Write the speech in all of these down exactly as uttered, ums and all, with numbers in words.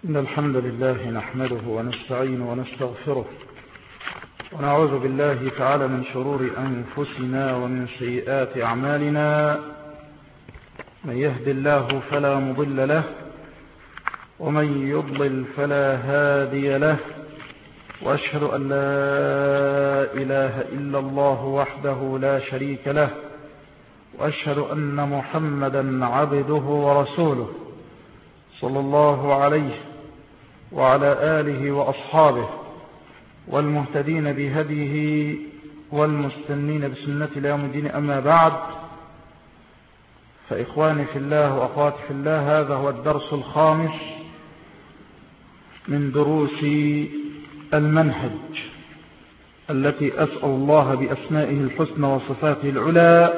إن الحمد لله نحمده ونستعين ونستغفره ونعوذ بالله تعالى من شرور أنفسنا ومن سيئات أعمالنا. من يهد الله فلا مضل له ومن يضلل فلا هادي له، وأشهد أن لا إله إلا الله وحده لا شريك له، وأشهد أن محمدا عبده ورسوله صلى الله عليه وعلى آله وأصحابه والمهتدين بهديه والمستنين بسنة ليوم الدين. أما بعد، فإخواني في الله وأخواتي في الله، هذا هو الدرس الخامس من دروس المنهج التي أسأل الله بأسمائه الحسنى وصفاته العلى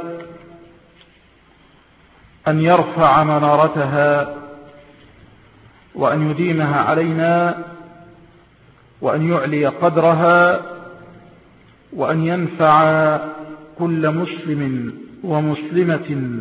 أن يرفع منارتها وأن يديمها علينا وأن يعلي قدرها وأن ينفع كل مسلم ومسلمة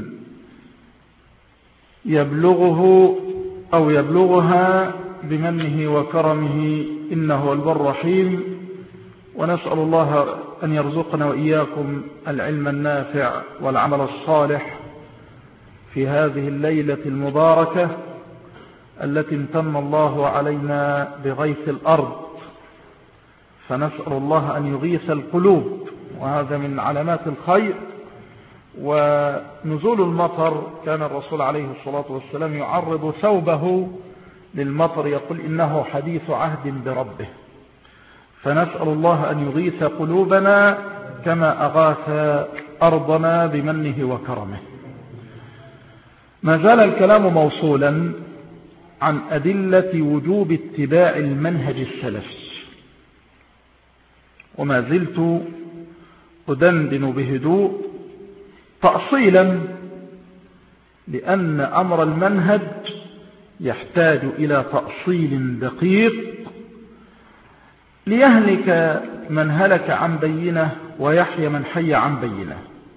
يبلغه أو يبلغها بمنه وكرمه، إنه هو البر الرحيم. ونسأل الله أن يرزقنا وإياكم العلم النافع والعمل الصالح في هذه الليلة المباركة التي امتن الله علينا بغيث الأرض، فنسأل الله أن يغيث القلوب، وهذا من علامات الخير. ونزول المطر كان الرسول عليه الصلاة والسلام يعرض ثوبه للمطر، يقول إنه حديث عهد بربه، فنسأل الله أن يغيث قلوبنا كما أغاث أرضنا بمنه وكرمه. ما زال الكلام موصولا عن أدلة وجوب اتباع المنهج السلفي، وما زلت أدندن بهدوء تأصيلا، لأن أمر المنهج يحتاج إلى تأصيل دقيق ليهلك من هلك عن بينه ويحيى من حي عن بينه.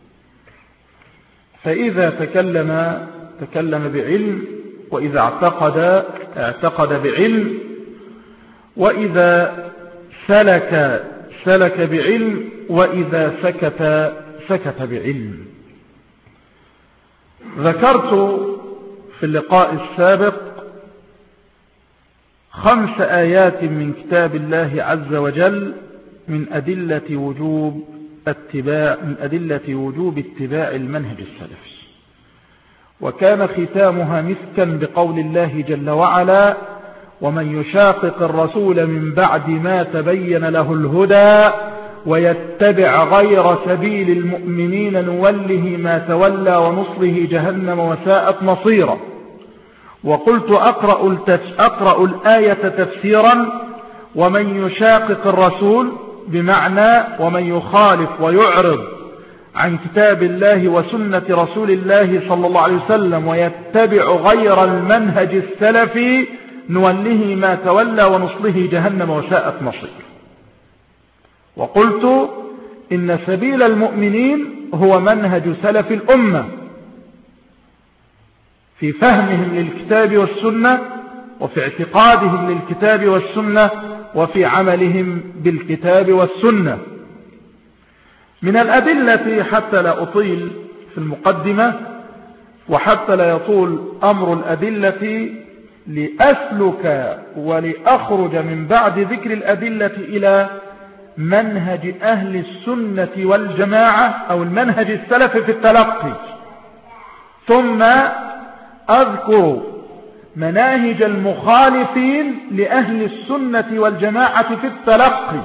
فإذا تكلم تكلم بعلم، وإذا اعتقد اعتقد بعلم، وإذا سلك سلك بعلم، وإذا سكت سكت بعلم. ذكرت في اللقاء السابق خمس آيات من كتاب الله عز وجل من أدلة وجوب اتباع من أدلة وجوب اتباع المنهج السلفي، وكان ختامها مسكا بقول الله جل وعلا: ومن يشاقق الرسول من بعد ما تبين له الهدى ويتبع غير سبيل المؤمنين نوله ما تولى ونصله جهنم وساءت مصيرا. وقلت أقرأ, أقرأ الآية تفسيرا: ومن يشاقق الرسول بمعنى ومن يخالف ويعرض عن كتاب الله وسنة رسول الله صلى الله عليه وسلم ويتبع غير المنهج السلفي نوله ما تولى ونصله جهنم وساءت مصير. وقلت إن سبيل المؤمنين هو منهج سلف الأمة في فهمهم للكتاب والسنة، وفي اعتقادهم للكتاب والسنة، وفي عملهم بالكتاب والسنة. من الأدلة، حتى لا أطيل في المقدمة وحتى لا يطول أمر الأدلة، لأسلك ولأخرج من بعد ذكر الأدلة إلى منهج أهل السنة والجماعة أو المنهج السلفي في التلقي، ثم أذكر مناهج المخالفين لأهل السنة والجماعة في التلقي،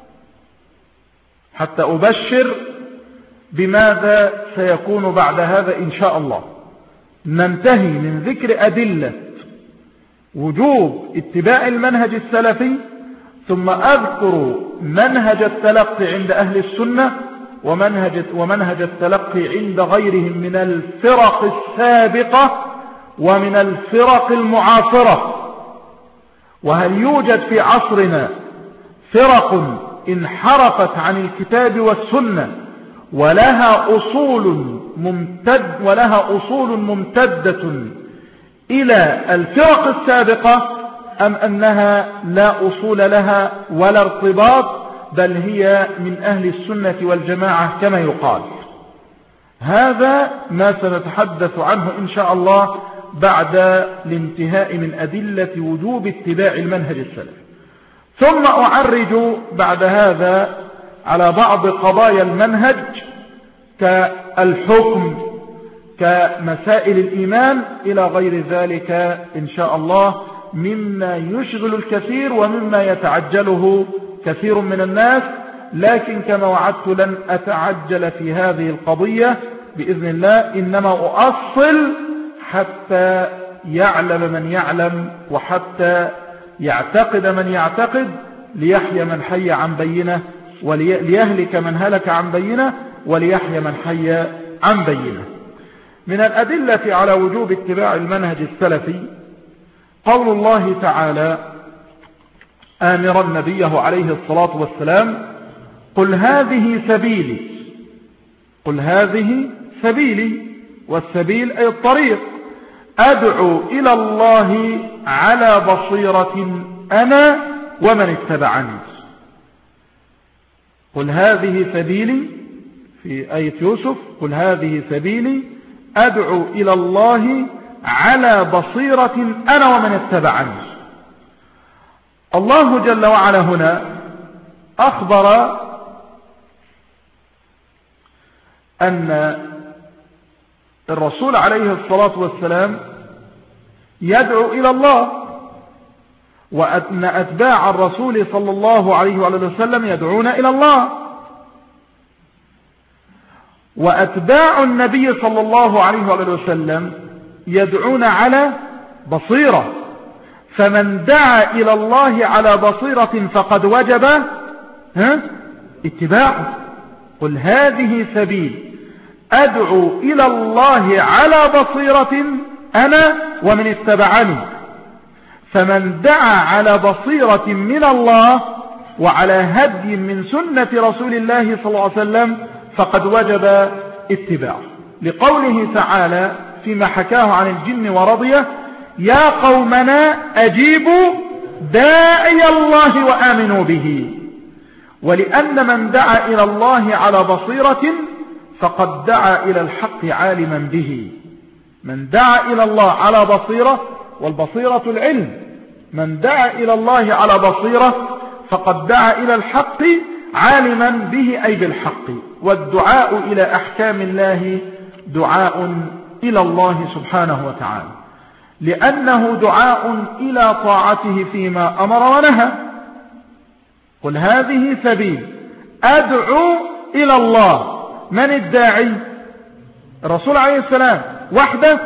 حتى أبشر بماذا سيكون بعد هذا إن شاء الله. ننتهي من ذكر أدلة وجوب اتباع المنهج السلفي، ثم أذكر منهج التلقي عند أهل السنة ومنهج, ومنهج التلقي عند غيرهم من الفرق السابقة ومن الفرق المعاصرة. وهل يوجد في عصرنا فرق انحرفت عن الكتاب والسنة ولها أصول ممتد ولها أصول ممتدة إلى الفرق السابقة، أم أنها لا أصول لها ولا ارتباط، بل هي من أهل السنة والجماعة كما يقال؟ هذا ما سنتحدث عنه إن شاء الله بعد الانتهاء من أدلة وجوب اتباع المنهج السلفي. ثم أعرج بعد هذا على بعض قضايا المنهج كالحكم، كمسائل الإيمان إلى غير ذلك إن شاء الله، مما يشغل الكثير ومما يتعجله كثير من الناس، لكن كما وعدت لن أتعجل في هذه القضية بإذن الله، إنما أؤصل حتى يعلم من يعلم وحتى يعتقد من يعتقد، ليحيى من حي عن بينه وليهلك من هلك عن بينه وليحيى من حي عن بينه. من الأدلة على وجوب اتباع المنهج السلفي قول الله تعالى آمرا نبيه عليه الصلاة والسلام: قل هذه سبيلي، قل هذه سبيلي، والسبيل أي الطريق، أدعو إلى الله على بصيرة أنا ومن اتبعني. قل هذه سبيلي في آية يوسف، قل هذه سبيلي أدعو إلى الله على بصيرة أنا ومن اتبعني. الله جل وعلا هنا أخبر أن الرسول عليه الصلاة والسلام يدعو إلى الله، وأن أتباع الرسول صلى الله عليه وسلم يدعون إلى الله، وأتباع النبي صلى الله عليه وسلم يدعون على بصيرة. فمن دعا إلى الله على بصيرة فقد وجب ها اتباعه. قل هذه سبيل أدعو إلى الله على بصيرة أنا ومن اتبعني. فمن دعا على بصيرة من الله وعلى هدي من سنة رسول الله صلى الله عليه وسلم فقد وجب اتباعه، لقوله تعالى فيما حكاه عن الجن ورضيه: يا قومنا أجيبوا داعي الله وآمنوا به. ولأن من دعا إلى الله على بصيرة فقد دعا إلى الحق عالما به. من دعا إلى الله على بصيرة، والبصيرة العلم، من دعا إلى الله على بصيرة فقد دعا إلى الحق عالما به أي بالحق. والدعاء إلى أحكام الله دعاء إلى الله سبحانه وتعالى، لأنه دعاء إلى طاعته فيما أمر ونهى. قل هذه سبيل أدعو إلى الله. من الداعي؟ الرسول عليه السلام وحده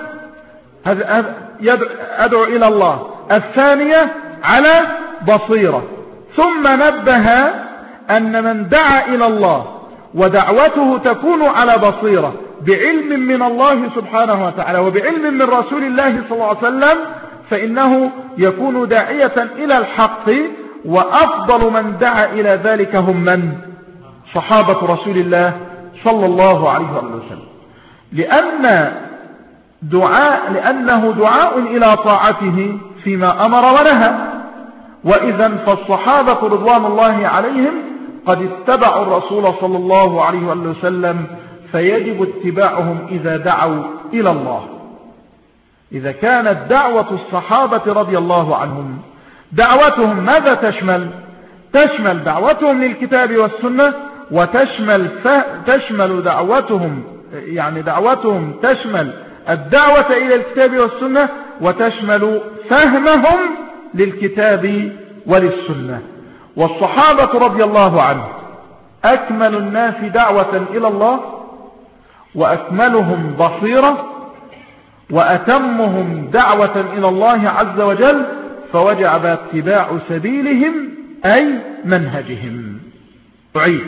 أدعو إلى الله. الثانية على بصيرة. ثم نبه أن من دعا إلى الله ودعوته تكون على بصيرة بعلم من الله سبحانه وتعالى وبعلم من رسول الله صلى الله عليه وسلم فإنه يكون داعية إلى الحق. وأفضل من دعا إلى ذلك هم من؟ صحابة رسول الله صلى الله عليه وسلم، لأن دعاء لأنه دعاء إلى طاعته فيما أمر ونهى. وإذا فالصحابة رضوان الله عليهم قد اتبعوا الرسول صلى الله عليه وسلم، فيجب اتباعهم إذا دعوا إلى الله. إذا كانت دعوة الصحابة رضي الله عنهم دعوتهم ماذا تشمل؟ تشمل دعوتهم للكتاب والسنة، وتشمل تشمل دعوتهم يعني دعوتهم تشمل الدعوة إلى الكتاب والسنة، وتشمل فهمهم للكتاب وللسنة. والصحابة رضي الله عنهم أكمل الناس دعوة إلى الله، وأكملهم بصيرة، وأتمهم دعوة إلى الله عز وجل، فوجب اتباع سبيلهم أي منهجهم. أعيد: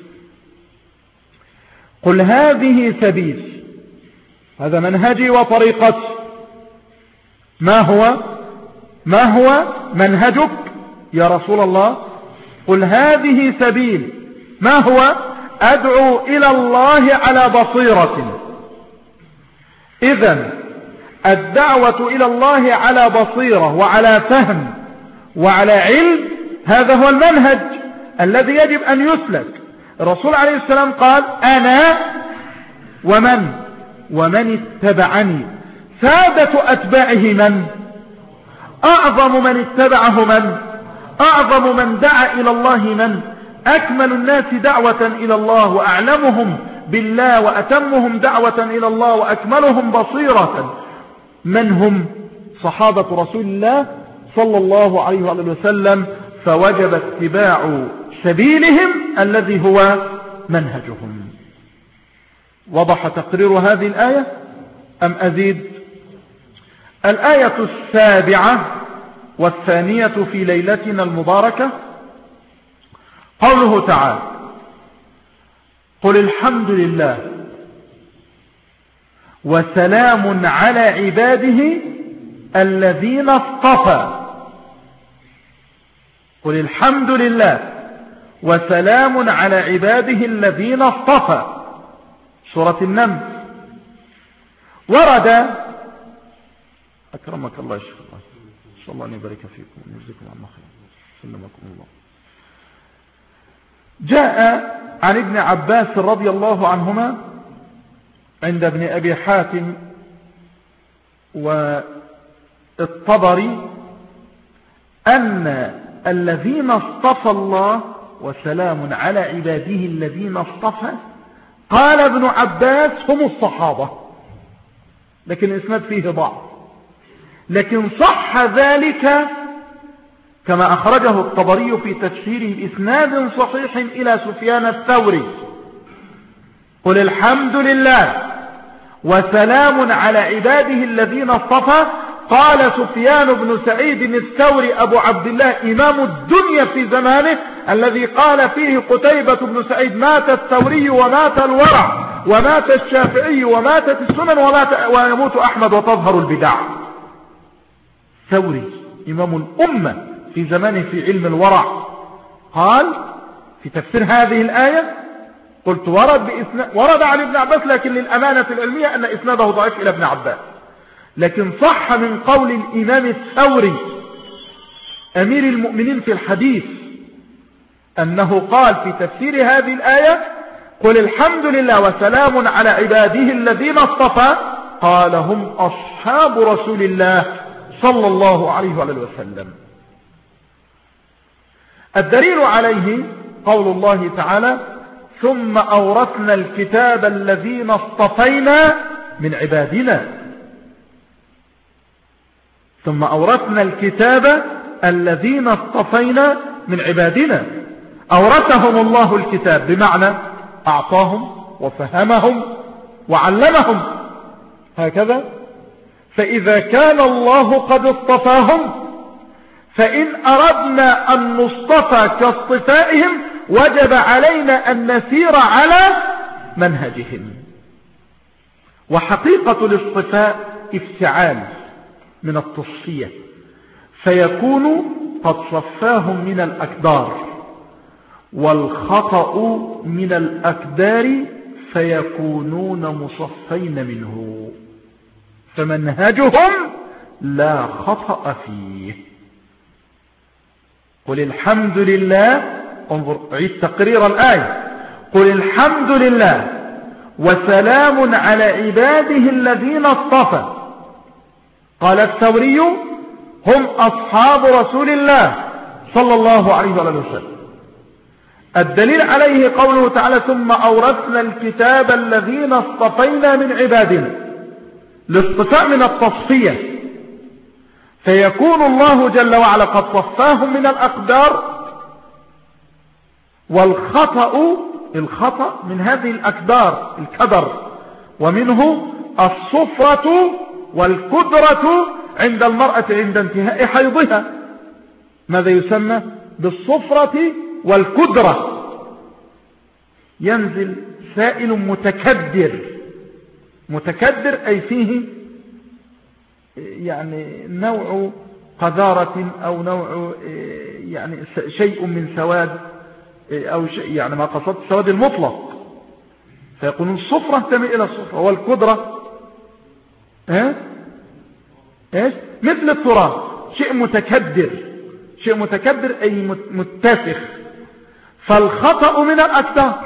قل هذه سبيل، هذا منهجي وطريقتي. ما هو ما هو منهجك يا رسول الله؟ قل هذه سبيل، ما هو؟ أدعو إلى الله على بصيرة. إذن الدعوة إلى الله على بصيرة وعلى فهم وعلى علم. هذا هو المنهج الذي يجب أن يسلك. الرسول عليه السلام قال أنا ومن ومن اتبعني. سادة أتباعه من؟ أعظم من اتبعه من؟ أعظم من دعا إلى الله من؟ أكمل الناس دعوة إلى الله وأعلمهم بالله وأتمهم دعوة إلى الله وأكملهم بصيرة من هم؟ صحابة رسول الله صلى الله عليه وآله وسلم. فوجب اتباع سبيلهم الذي هو منهجهم. وضح تقرير هذه الآية أم أزيد؟ الآية السابعة والثانية في ليلتنا المباركة قوله تعالى قل الحمد لله وسلام على عباده الذين اصطفى. قل الحمد لله وسلام على عباده الذين اصطفى. سورة النمل. ورد أكرمك الله يا شيخ الله إن شاء الله أن يبارك فيكم ويجزيكم عنا خير سلمكم الله. جاء عن ابن عباس رضي الله عنهما عند ابن أبي حاتم والطبري أن الذين اصطفى الله وسلام على عباده الذين اصطفى قال ابن عباس هم الصحابة، لكن الإسناد فيه ضعف، لكن صح ذلك كما أخرجه الطبري في تفسيره بإسناد صحيح إلى سفيان الثوري. قل الحمد لله وسلام على عباده الذين اصطفى. قال سفيان بن سعيد الثوري أبو عبد الله إمام الدنيا في زمانه الذي قال فيه قتيبة بن سعيد مات الثوري ومات الورع ومات الشافعي وماتت السنن ومات ويموت أحمد وتظهر البدع. ثوري إمام الأمة في زمانه في علم الورع قال في تفسير هذه الآية قلت ورد, ورد عن ابن عباس، لكن للأمانة العلمية أن إسناده ضعيف إلى ابن عباس، لكن صح من قول الإمام الثوري أمير المؤمنين في الحديث أنه قال في تفسير هذه الآية قل الحمد لله وسلام على عباده الذين اصطفى قال هم أصحاب رسول الله صلى الله عليه وسلم. الدليل عليه قول الله تعالى ثم أورثنا الكتاب الذين اصطفينا من عبادنا. ثم أورثنا الكتاب الذين اصطفينا من عبادنا. أورثهم الله الكتاب بمعنى أعطاهم وفهمهم وعلمهم هكذا. فإذا كان الله قد اصطفاهم فإن أردنا أن نصطفى كاصطفائهم وجب علينا أن نسير على منهجهم. وحقيقة الاصطفاء افتعال من التصفية، فيكون قد صفاهم من الأكدار، والخطأ من الأكدار فيكونون مصفين منه، فمنهجهم لا خطأ فيه. قل الحمد لله، انظر عيد تقرير الآية، قل الحمد لله وسلام على عباده الذين اصطفى. قال الثوري هم أصحاب رسول الله صلى الله عليه وسلم. الدليل عليه قوله تعالى ثم أورثنا الكتاب الذين اصطفينا من عبادنا. الاصطفاء من التصفية، فيكون الله جل وعلا قد صفاهم من الأقدار، والخطأ الخطأ من هذه الأقدار الكدر، ومنه الصفرة والكدرة عند المرأة عند انتهاء حيضها. ماذا يسمى بالصفرة والكدرة؟ ينزل سائل متكدر. متكدر أي فيه يعني نوع قذارة أو نوع يعني شيء من سواد أو شيء يعني ما قصدت السواد المطلق، فيقولون الصفرة تميل إلى الصفرة، والكدرة ها إيش مثل التراب، شيء متكدر شيء متكبر أي متسخ، فالخطأ من الأكثر،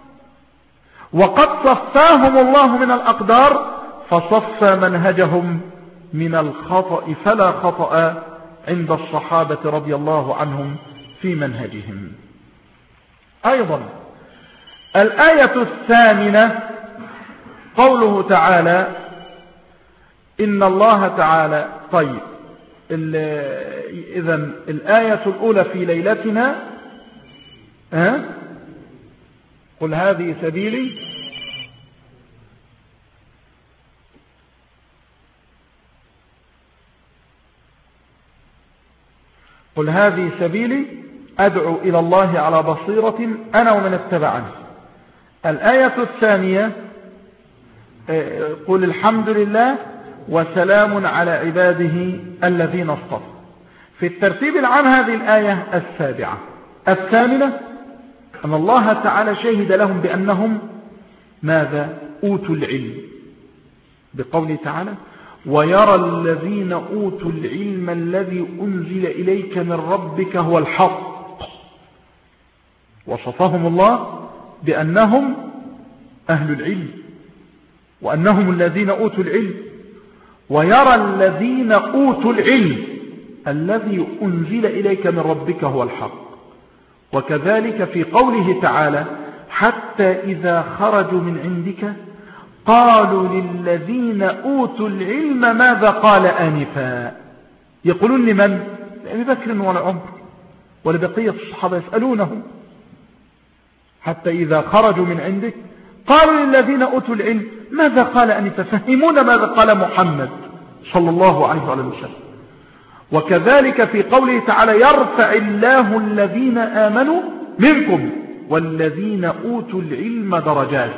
وقد صفاهم الله من الأقدار فصفى منهجهم من الخطأ، فلا خطأ عند الصحابة رضي الله عنهم في منهجهم. أيضا الآية الثامنة قوله تعالى إن الله تعالى. طيب إذن الآية الأولى في ليلتنا أه؟ قل هذه سبيلي قل هذه سبيلي أدعو إلى الله على بصيرة أنا ومن اتبعني. الآية الثانية قل الحمد لله وسلام على عباده الذين اصطفى. في الترتيب العام هذه الآية السابعة. الثامنة أن الله تعالى شهد لهم بأنهم ماذا؟ أوتوا العلم، بقوله تعالى ويرى الذين أوتوا العلم الذي أنزل إليك من ربك هو الحق. وصفهم الله بأنهم أهل العلم وأنهم الذين أوتوا العلم. ويرى الذين أوتوا العلم الذي أنزل إليك من ربك هو الحق. وكذلك في قوله تعالى حتى إذا خرجوا من عندك قالوا للذين أوتوا العلم ماذا قال آنفا. يقولون لمن؟ لأبي بكر ولا عمر ولبقية الصحابة يسألونه حتى إذا خرجوا من عندك قالوا للذين أوتوا العلم ماذا قال آنفا، فهمون ماذا قال محمد صلى الله عليه وسلم. وكذلك في قوله تعالى يرفع الله الذين آمنوا منكم والذين أوتوا العلم درجات.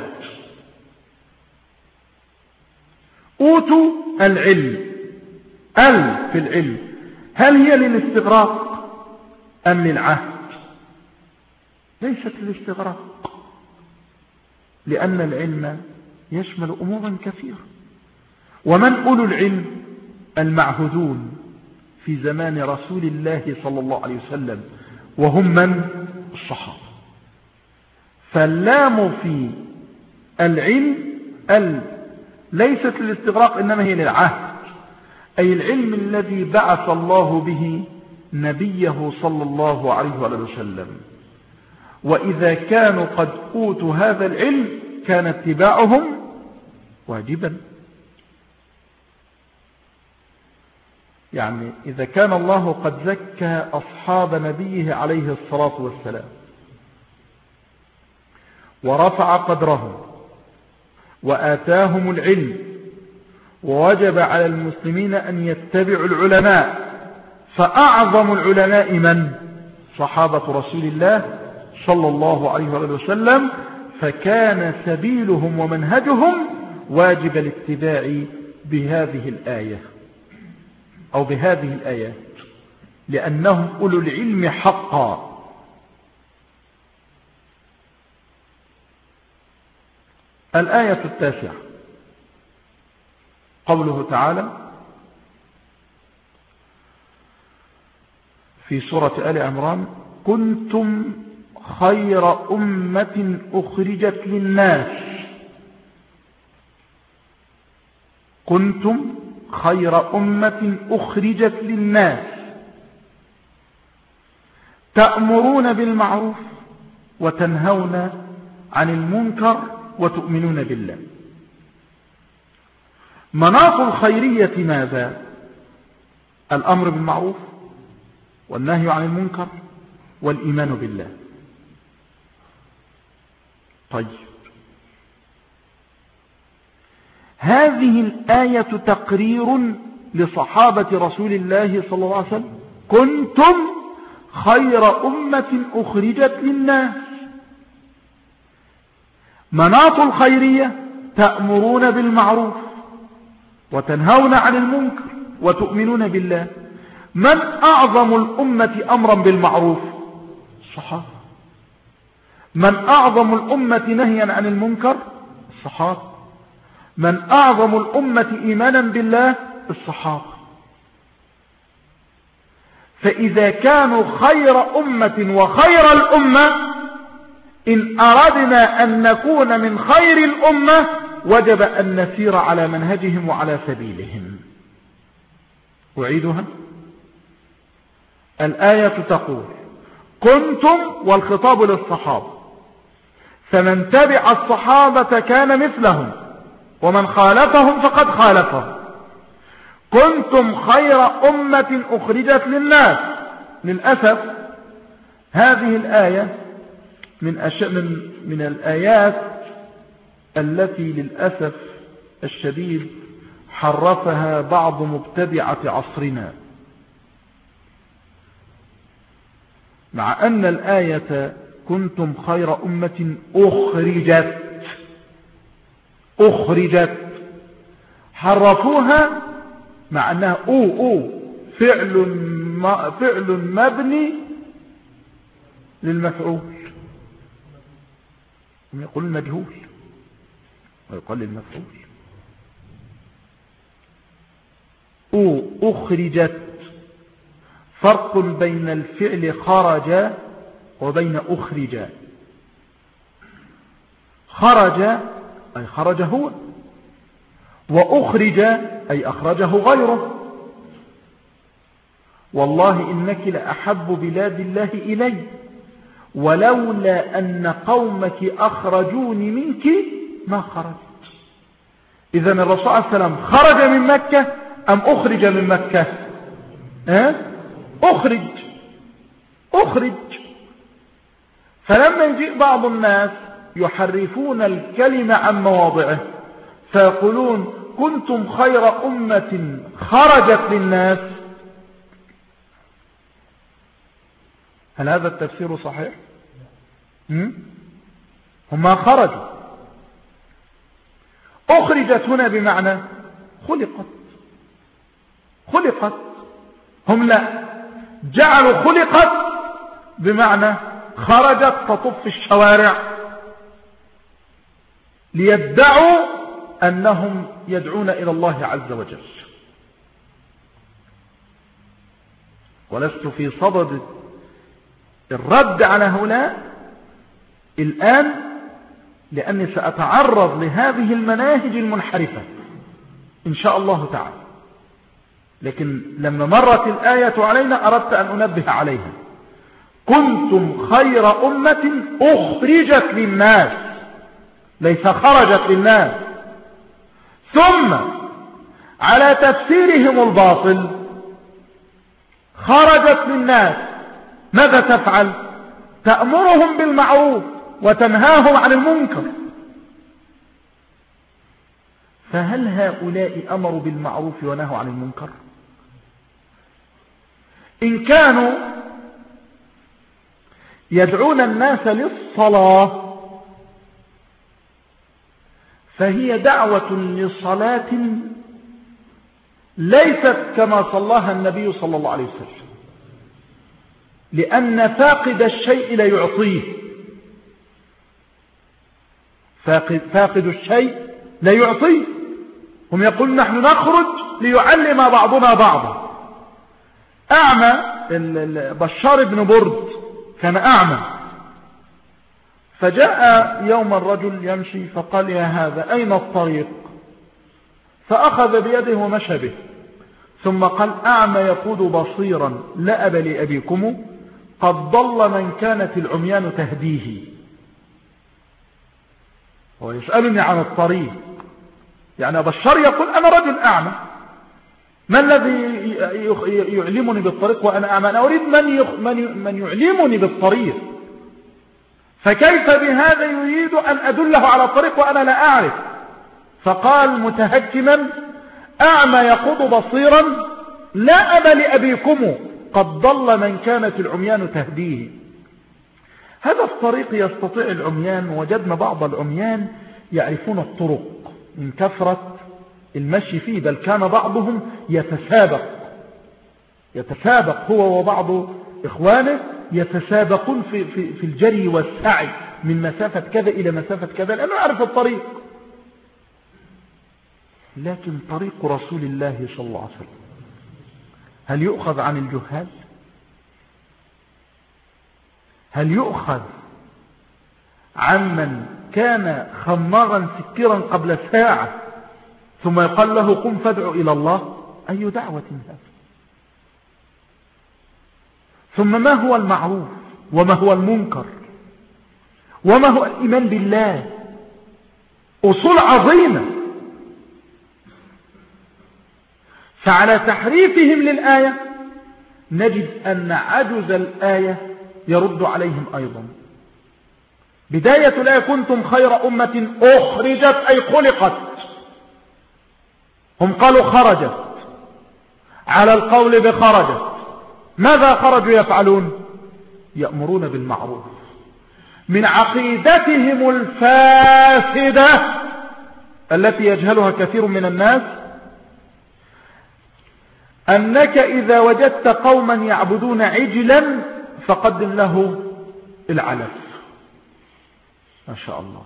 أوتوا العلم، ال في العلم هل هي للاستغراق أم للعهد؟ ليست للاستغراق، لأن العلم يشمل أمورا كثيرة. ومن أولو العلم؟ المعهودون في زمان رسول الله صلى الله عليه وسلم، وهم من؟ الصحابة. فاللام في العلم ال ليست للاستغراق إنما هي للعهد، أي العلم الذي بعث الله به نبيه صلى الله عليه وسلم. وإذا كانوا قد أوتوا هذا العلم كان اتباعهم واجبا. يعني إذا كان الله قد زكى أصحاب نبيه عليه الصلاة والسلام ورفع قدرهم وآتاهم العلم ووجب على المسلمين أن يتبعوا العلماء، فأعظم العلماء من؟ صحابة رسول الله صلى الله عليه وسلم. فكان سبيلهم ومنهجهم واجب الاتباع بهذه الآية أو بهذه الآيات، لأنهم أولو العلم حقا. الآية التاسعة قوله تعالى في سورة آل عمران كنتم خير أمة أخرجت للناس. كنتم خير أمة أخرجت للناس تأمرون بالمعروف وتنهون عن المنكر وتؤمنون بالله. مناط الخيرية ماذا؟ الأمر بالمعروف والنهي عن المنكر والإيمان بالله. طيب هذه الآية تقرير لصحابة رسول الله صلى الله عليه وسلم كنتم خير أمة أخرجت للناس. مناط الخيرية تأمرون بالمعروف وتنهون عن المنكر وتؤمنون بالله. من أعظم الأمة أمرا بالمعروف؟ الصحابة. من أعظم الأمة نهيا عن المنكر؟ الصحابة. من أعظم الأمة إيمانا بالله؟ الصحابة. فإذا كانوا خير أمة وخير الأمة، إن أردنا أن نكون من خير الأمة وجب أن نسير على منهجهم وعلى سبيلهم. أعيدها. الآية تقول كنتم، والخطاب للصحابة، فمن تبع الصحابة كان مثلهم ومن خالفهم فقد خالفهم. كنتم خير أمة أخرجت للناس. للأسف هذه الآية من, أش... من... من الآيات التي للأسف الشديد حرفها بعض مبتدعة عصرنا، مع أن الآية كنتم خير أمة أخرجت أخرجت حرفوها مع أنها أو أو فعل ما فعل مبني للمفعول، يقول المجهول ويقال للمفعول. أو أخرجت، فرق بين الفعل خرج وبين أخرج. خرج أي خرج هو، وأخرج أي أخرجه غيره. والله إنك لأحب بلاد الله إلي ولولا أن قومك أخرجوني منك ما خرجت. إذا الرسول صلى الله عليه وسلم خرج من مكة أم أخرج من مكة؟ أه؟ أخرج أخرج. فلما يجيء بعض الناس يحرفون الكلمة عن مواضعه فيقولون كنتم خير أمة خرجت للناس، هل هذا التفسير صحيح؟ هم خرجوا. أخرجت هنا بمعنى خلقت خلقت هم لا جعلوا خلقت بمعنى خرجت تطف في الشوارع ليدعوا أنهم يدعون إلى الله عز وجل. ولست في صدد الرد على هؤلاء الآن لأني سأتعرض لهذه المناهج المنحرفة إن شاء الله تعالى، لكن لما مرت الآية علينا أردت أن أنبه عليها. كنتم خير أمة أخرجت للناس، ليس خرجت للناس. ثم على تفسيرهم الباطل خرجت للناس ماذا تفعل؟ تأمرهم بالمعروف وتنهاهم عن المنكر. فهل هؤلاء أمروا بالمعروف ونهوا عن المنكر؟ إن كانوا يدعون الناس للصلاة فهي دعوة لصلاة ليست كما صلاها النبي صلى الله عليه وسلم، لأن فاقد الشيء لا يعطيه. فاقد, فاقد الشيء لا يعطيه. هم يقول نحن نخرج ليعلم بعضنا بعضا. أعمى بشار بن برد كان أعمى، فجاء يوم الرجل يمشي فقال يا هذا أين الطريق؟ فأخذ بيده ومشى به، ثم قال أعمى يقود بصيرا لا أب لأبيكم قد ضل من كانت العميان تهديه. ويسألني عن الطريق، يعني بشار يقول أنا رجل أعمى، ما الذي يعلمني بالطريق وأنا أعمى؟ أنا أريد من من يعلمني بالطريق، فكيف بهذا يريد أن أدله على الطريق وأنا لا أعرف؟ فقال متهكما أعمى يقود بصيرا لا أب لأبيكم قد ضل من كانت العميان تهديه. هذا الطريق يستطيع العميان، وجدنا بعض العميان يعرفون الطرق من كثرة المشي فيه، بل كان بعضهم يتسابق يتسابق هو وبعض إخوانه يتسابقون في, في, في الجري والسعي من مسافة كذا إلى مسافة كذا لأنه يعرف الطريق. لكن طريق رسول الله صلى الله عليه وسلم هل يؤخذ عن الجهال؟ هل يؤخذ عمن كان خمارا سكرا قبل ساعة ثم يقال له قم فادع إلى الله؟ أي دعوة هذا؟ ثم ما هو المعروف وما هو المنكر وما هو الإيمان بالله؟ أصول عظيمة. فعلى تحريفهم للآية نجد أن عجز الآية يرد عليهم أيضا. بداية الآية كنتم خير أمة أخرجت أي خلقت، هم قالوا خرجت، على القول بخرجت. ماذا خرجوا يفعلون؟ يأمرون بالمعروف. من عقيدتهم الفاسدة التي يجهلها كثير من الناس أنك إذا وجدت قوما يعبدون عجلا فقدم له العلف. ما شاء الله.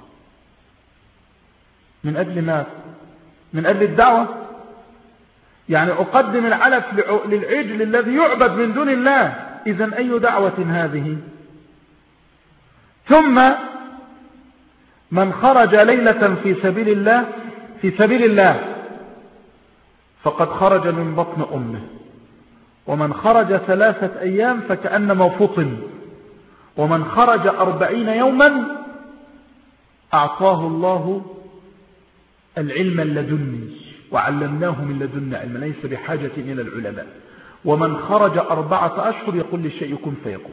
من أجل ما؟ من أجل الدعوة. يعني أقدم العلف للعجل الذي يعبد من دون الله. إذن أي دعوة هذه؟ ثم من خرج ليلة في سبيل الله في سبيل الله فقد خرج من بطن أمه، ومن خرج ثلاثة أيام فكأنما فطن، ومن خرج أربعين يوما أعطاه الله العلم اللدني وعلمناه من لدنا علما، ليس بحاجة إلى العلماء. ومن خرج أربعة أشهر يقول للشيء كن فيكون.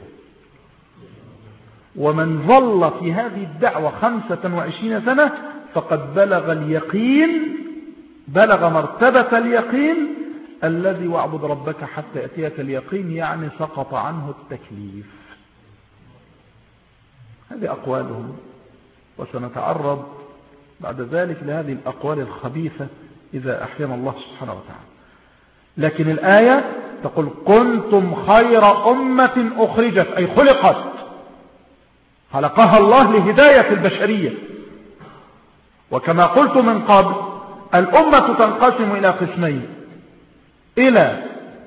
ومن ظل في هذه الدعوة خمسة وعشرين سنة فقد بلغ اليقين، بلغ مرتبة اليقين الذي واعبد ربك حتى يأتيك اليقين، يعني سقط عنه التكليف. هذه أقوالهم، وسنتعرض بعد ذلك لهذه الأقوال الخبيثة إذا أحيانا الله سبحانه وتعالى. لكن الآية تقول كنتم خير أمة أخرجت أي خلقت، خلقها الله لهداية البشرية. وكما قلت من قبل الأمة تنقسم إلى قسمين، إلى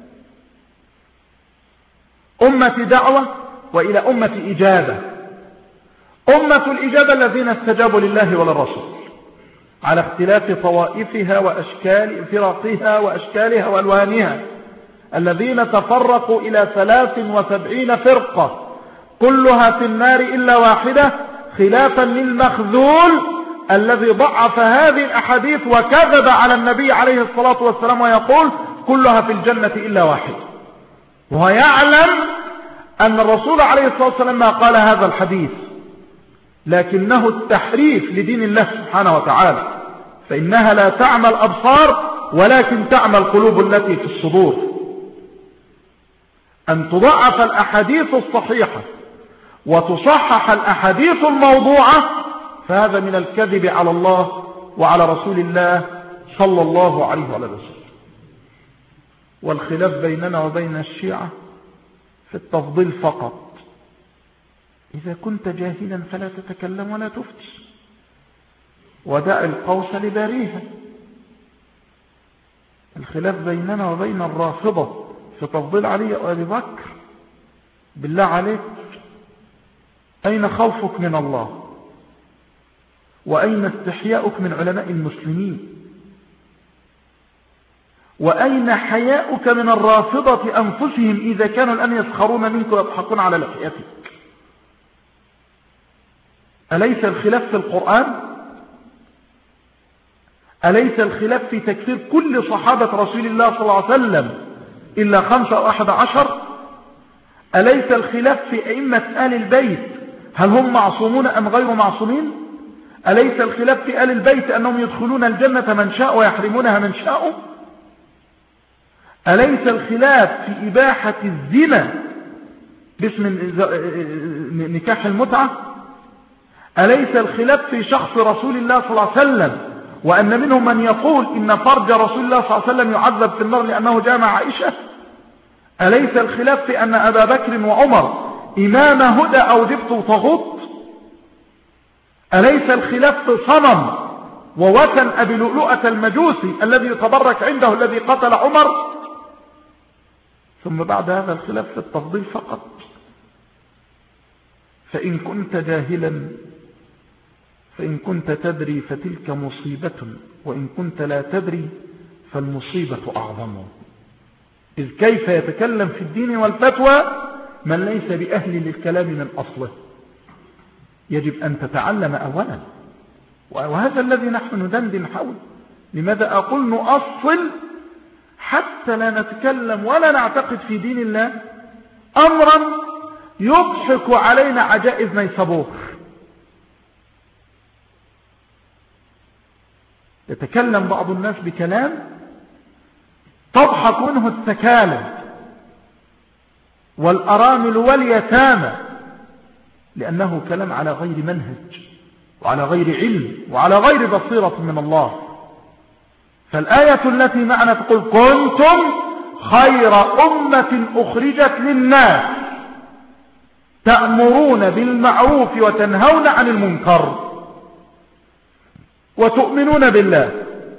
أمة دعوة وإلى أمة إجابة. أمة الإجابة الذين استجابوا لله وللرسول على اختلاف طوائفها وأشكال فرقها وأشكالها وألوانها، الذين تفرقوا إلى ثلاث وسبعين فرقة كلها في النار إلا واحدة، خلافا للمخذول الذي ضعف هذه الأحاديث وكذب على النبي عليه الصلاة والسلام ويقول كلها في الجنة إلا واحد، وهو يعلم أن الرسول عليه الصلاة والسلام ما قال هذا الحديث، لكنه التحريف لدين الله سبحانه وتعالى. فإنها لا تعمى الأبصار ولكن تعمى القلوب التي في الصدور. أن تضعف الأحاديث الصحيحة وتصحح الأحاديث الموضوعة فهذا من الكذب على الله وعلى رسول الله صلى الله عليه وسلم. والخلاف بيننا وبين الشيعة في التفضيل فقط. إذا كنت جاهلا فلا تتكلم ولا تفتي، ودع القوس لباريها. الخلاف بيننا وبين الرافضة في تفضيل علي وأبي بكر. بالله عليك أين خوفك من الله؟ وأين استحياؤك من علماء المسلمين؟ وأين حياؤك من الرافضة أنفسهم إذا كانوا الآن يسخرون منك ويضحكون على لحيتك؟ أليس الخلاف في القرآن؟ أليس الخلاف في تكفير كل صحابة رسول الله صلى الله عليه وسلم إلا خمسة أو أحد عشر؟ أليس الخلاف في أئمة آل البيت هل هم معصومون أم غير معصومين؟ أليس الخلاف في آل البيت أنهم يدخلون الجنة من شاء ويحرمونها من شاء؟ أليس الخلاف في إباحة الزنا باسم نكاح المتعة؟ أليس الخلاف في شخص رسول الله صلى الله عليه وسلم وأن منهم من يقول إن فرج رسول الله صلى الله عليه وسلم يعذب في النار لأنه جامع عائشة؟ أليس الخلاف في أن أبا بكر وعمر إمام هدى أو جبت وطغوت؟ أليس الخلاف في صنم ووثن أبي لؤلؤة المجوسي الذي يتبرك عنده الذي قتل عمر؟ ثم بعد هذا الخلاف في التفضيل فقط. فإن كنت جاهلا فإن كنت تدري فتلك مصيبة، وإن كنت لا تدري فالمصيبة أعظم. إذ كيف يتكلم في الدين والفتوى من ليس بأهل للكلام من أصله؟ يجب أن تتعلم أولا، وهذا الذي نحن ندندن حوله. لماذا أقول نؤصل حتى لا نتكلم ولا نعتقد في دين الله أمرا يضحك علينا عجائز نيسابور. يتكلم بعض الناس بكلام تضحك منه الثكالب والأرامل واليتامى، لأنه كلام على غير منهج وعلى غير علم وعلى غير بصيرة من الله. فالآية التي معنا تقول كنتم خير أمة أخرجت للناس تأمرون بالمعروف وتنهون عن المنكر وتؤمنون بالله.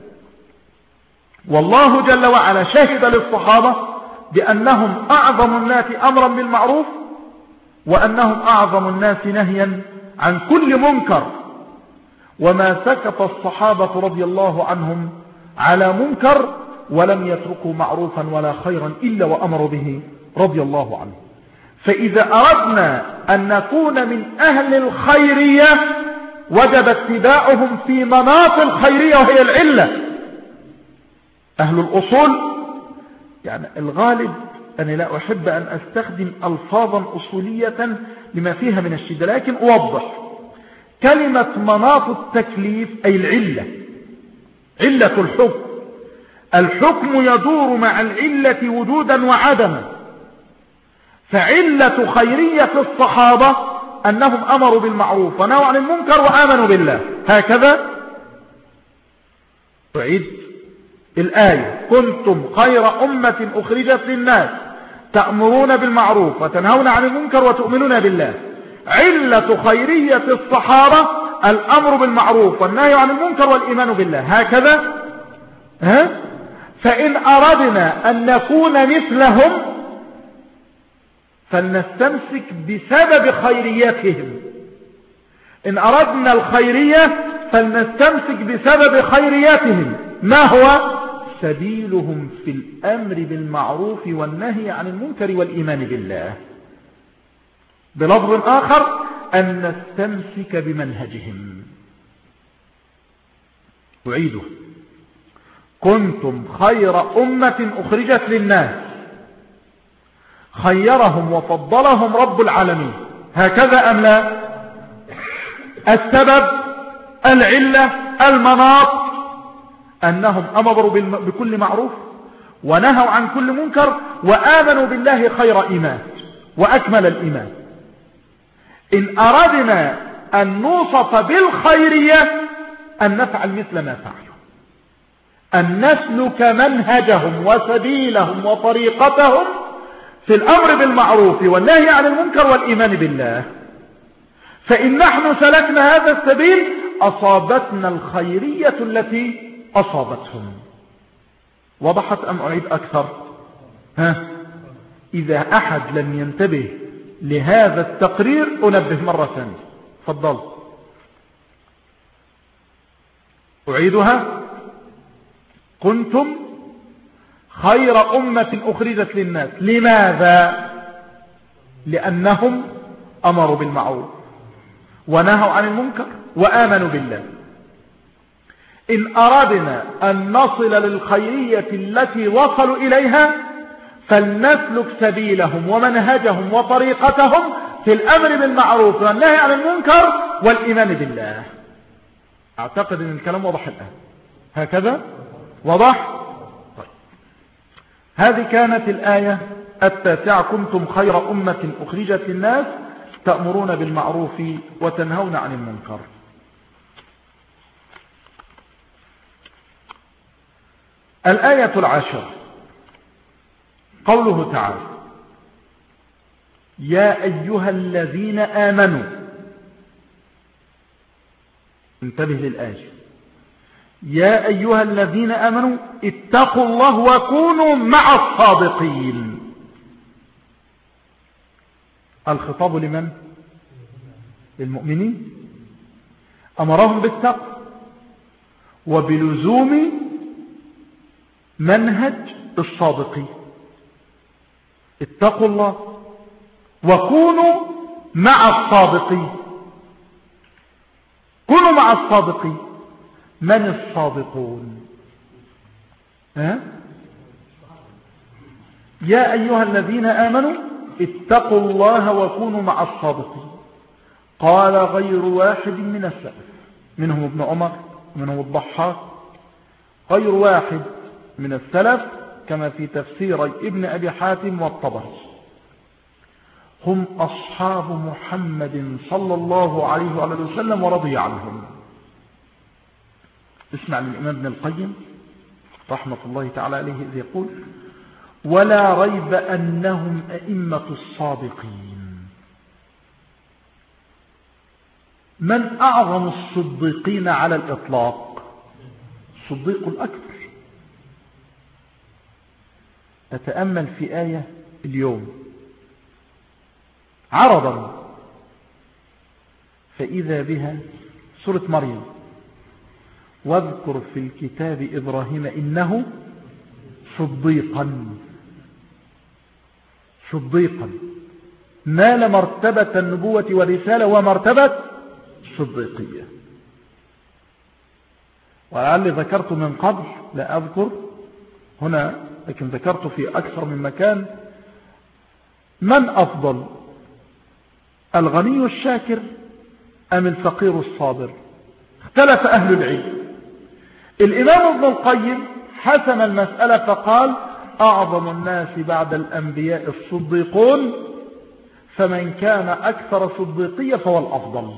والله جل وعلا شهد للصحابة بأنهم أعظم الناس أمرا بالمعروف وأنهم أعظم الناس نهيا عن كل منكر، وما سكت الصحابة رضي الله عنهم على منكر ولم يتركوا معروفا ولا خيرا إلا وأمروا به رضي الله عنه. فإذا أردنا أن نكون من أهل الخيرية وجب اتباعهم في مناط الخيرية، وهي العلة. أهل الأصول، يعني الغالب أنا لا أحب أن أستخدم ألفاظا أصولية لما فيها من الشدة، لكن أوضح كلمة مناط التكليف أي العلة، علة الحكم. الحكم يدور مع العلة وجودا وعدما. فعلة خيرية الصحابة أنهم أمروا بالمعروف ونهوا عن المنكر وآمنوا بالله. هكذا أعيد الآية كنتم خير أمة أخرجت للناس تأمرون بالمعروف وتنهون عن المنكر وتؤمنون بالله. علة خيرية الصحابة الأمر بالمعروف والنهي عن المنكر والإيمان بالله. هكذا ها؟ فإن أردنا أن نكون مثلهم فلنستمسك بسبب خيريتهم. إن أردنا الخيرية فلنستمسك بسبب خيريتهم. ما هو سبيلهم في الأمر بالمعروف والنهي عن المنكر والإيمان بالله؟ بلفظ آخر أن نستمسك بمنهجهم. أعيده كنتم خير أمة أخرجت للناس، خيرهم وفضلهم رب العالمين. هكذا أم لا؟ السبب العلة المناط أنهم أمروا بكل معروف ونهوا عن كل منكر وآمنوا بالله خير إيمان وأكمل الإيمان. إن أردنا أن نوصف بالخيرية أن نفعل مثل ما فعلوا، أن نسلك منهجهم وسبيلهم وطريقتهم في الأمر بالمعروف والنهي عن المنكر والإيمان بالله. فإن نحن سلكنا هذا السبيل أصابتنا الخيرية التي أصابتهم. وضحت أم أعيد أكثر؟ ها؟ إذا أحد لم ينتبه لهذا التقرير أنبه مرة ثانية. تفضل. أعيدها كنتم خير أمة أخرجت للناس. لماذا؟ لأنهم أمروا بالمعروف ونهوا عن المنكر وآمنوا بالله. إن أردنا أن نصل للخيرية التي وصلوا إليها فلنسلك سبيلهم ومنهجهم وطريقتهم في الأمر بالمعروف والنهي عن المنكر والإيمان بالله. أعتقد أن الكلام وضح الآن. هكذا وضح؟ طيب. هذه كانت الآية التاسعة كنتم خير أمة أخرجت للناس تأمرون بالمعروف وتنهون عن المنكر. الآية العاشرة قوله تعالى يا أيها الذين آمنوا. انتبه للآية يا أيها الذين آمنوا اتقوا الله وكونوا مع الصادقين. الخطاب لمن؟ للمؤمنين، أمرهم بالتقوى وبلزوم منهج الصادقين. اتقوا الله وكونوا مع الصادقين. كونوا مع الصادقين. من الصادقون؟ ها؟ يا أيها الذين آمنوا اتقوا الله وكونوا مع الصادقين. قال غير واحد من السلف، منهم ابن عمر منهم الضحاك، غير واحد من السلف كما في تفسير ابن أبي حاتم والطبري، هم أصحاب محمد صلى الله عليه وآله وسلم ورضي عنهم. اسمع للإمام ابن القيم رحمة الله تعالى عليه إذ يقول: ولا ريب أنهم أئمة الصادقين. من أعظم الصديقين على الإطلاق؟ الصديق الأكبر. أتأمل في آية اليوم عرضا فإذا بها سورة مريم: واذكر في الكتاب إبراهيم إنه صديقا صديقا نال مرتبة النبوة والرسالة ومرتبة الصديقية. ولعلي ذكرت من قبل، لا أذكر هنا لكن ذكرت في أكثر من مكان: من أفضل، الغني الشاكر أم الفقير الصابر؟ اختلف أهل العلم. الإمام ابن القيم حسم المسألة فقال: أعظم الناس بعد الأنبياء الصديقون، فمن كان أكثر صديقية فهو الأفضل.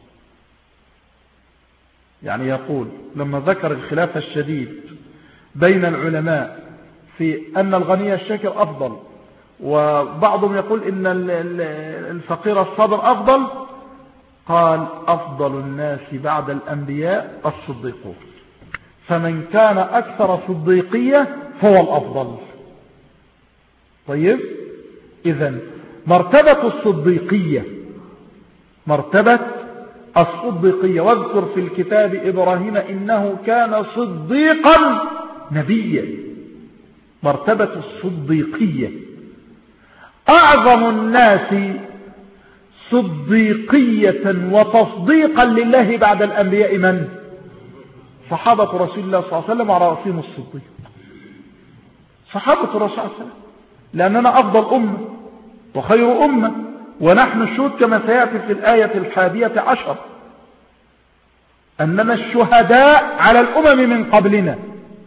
يعني يقول لما ذكر الخلاف الشديد بين العلماء في أن الغني الشاكر أفضل، وبعضهم يقول إن الفقير الصابر أفضل، قال: أفضل الناس بعد الأنبياء الصديقون، فمن كان أكثر صديقية فهو الأفضل. طيب، إذن مرتبة الصديقية مرتبة الصديقية واذكر في الكتاب إبراهيم إنه كان صديقا نبيا. مرتبة الصديقية أعظم الناس صديقية وتصديقا لله بعد الأنبياء من؟ صحابة رسول الله صلى الله عليه وسلم، وعلى رأسهم الصديق صحابة الرسول صلى الله عليه وسلم، لأننا أفضل أمة وخير أمة، ونحن الشهود كما سيأتي في الآية الحادية عشر أننا الشهداء على الأمم من قبلنا.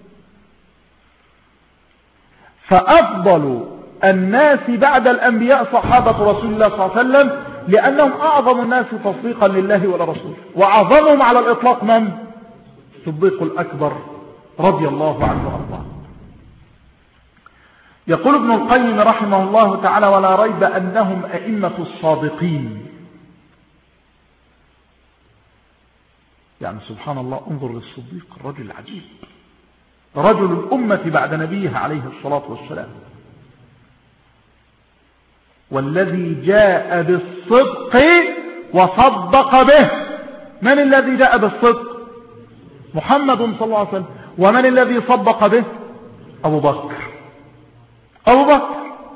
فأفضل الناس بعد الأنبياء صحابة رسول الله صلى الله عليه وسلم، لأنهم أعظم الناس تصديقا لله ولرسوله، وأعظمهم على الإطلاق من؟ الصديق الأكبر رضي الله عنه وارضاه. يقول ابن القيم رحمه الله تعالى: ولا ريب أنهم أئمة الصادقين. يعني سبحان الله، انظر للصديق، الرجل العجيب، رجل الأمة بعد نبيه عليه الصلاة والسلام، والذي جاء بالصدق وصدق به. من الذي جاء بالصدق؟ محمد صلى الله عليه وسلم. ومن الذي صدق به؟ أبو بكر أبو بكر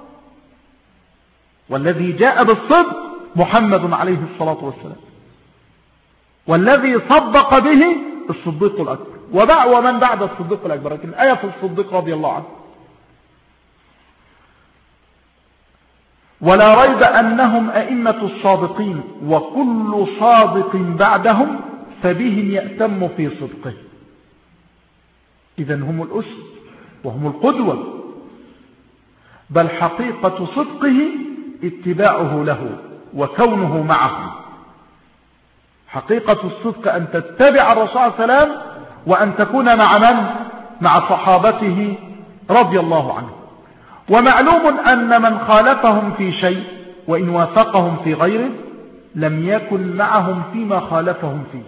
والذي جاء بالصدق محمد عليه الصلاة والسلام، والذي صدق به الصديق الأكبر. ومن بعد الصديق الأكبر، لكن آية في الصديق رضي الله عنه: ولا ريب أنهم أئمة الصادقين، وكل صادق بعدهم فبهم يأتم في صدقه. إذن هم الأسد وهم القدوة، بل حقيقة صدقه اتباعه له وكونه معه. حقيقة الصدق أن تتبع الرسول صلى الله عليه وسلم، وأن تكون مع من؟ مع صحابته رضي الله عنه. ومعلوم أن من خالفهم في شيء وإن وافقهم في غيره لم يكن معهم فيما خالفهم فيه.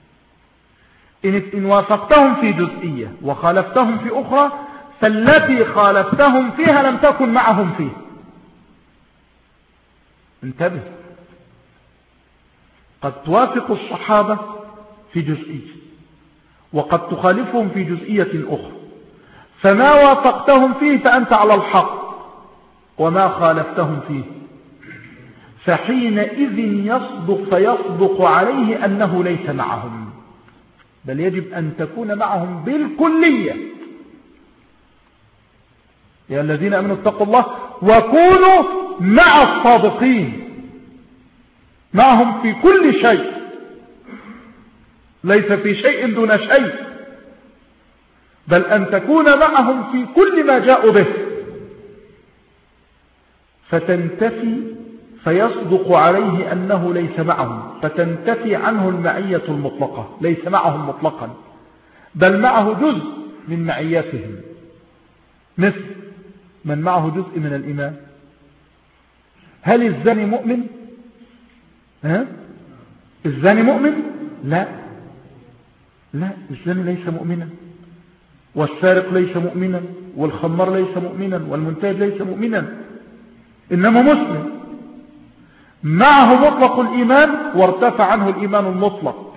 إن وافقتهم في جزئية وخالفتهم في أخرى، فالتي خالفتهم فيها لم تكن معهم فيه. انتبه، قد توافق الصحابة في جزئية وقد تخالفهم في جزئية أخرى، فما وافقتهم فيه فأنت على الحق وما خالفتهم فيه، فحينئذ يصدق فيصدق عليه أنه ليس معهم، بل يجب أن تكون معهم بالكلية. يا الذين أمنوا اتقوا الله وكونوا مع الصادقين، معهم في كل شيء، ليس في شيء دون شيء، بل أن تكون معهم في كل ما جاءوا به، فتنتفي فيصدق عليه أنه ليس معهم، فتنتفي عنه المعية المطلقة، ليس معهم مطلقا بل معه جزء من معياتهم، مثل من معه جزء من الإيمان. هل الزاني مؤمن؟ ها؟ الزاني مؤمن؟ لا لا، الزاني ليس مؤمنا، والسارق ليس مؤمنا، والخمار ليس مؤمنا، والمنتهب ليس مؤمنا، إنما مسلم معه مطلق الإيمان وارتفع عنه الإيمان المطلق.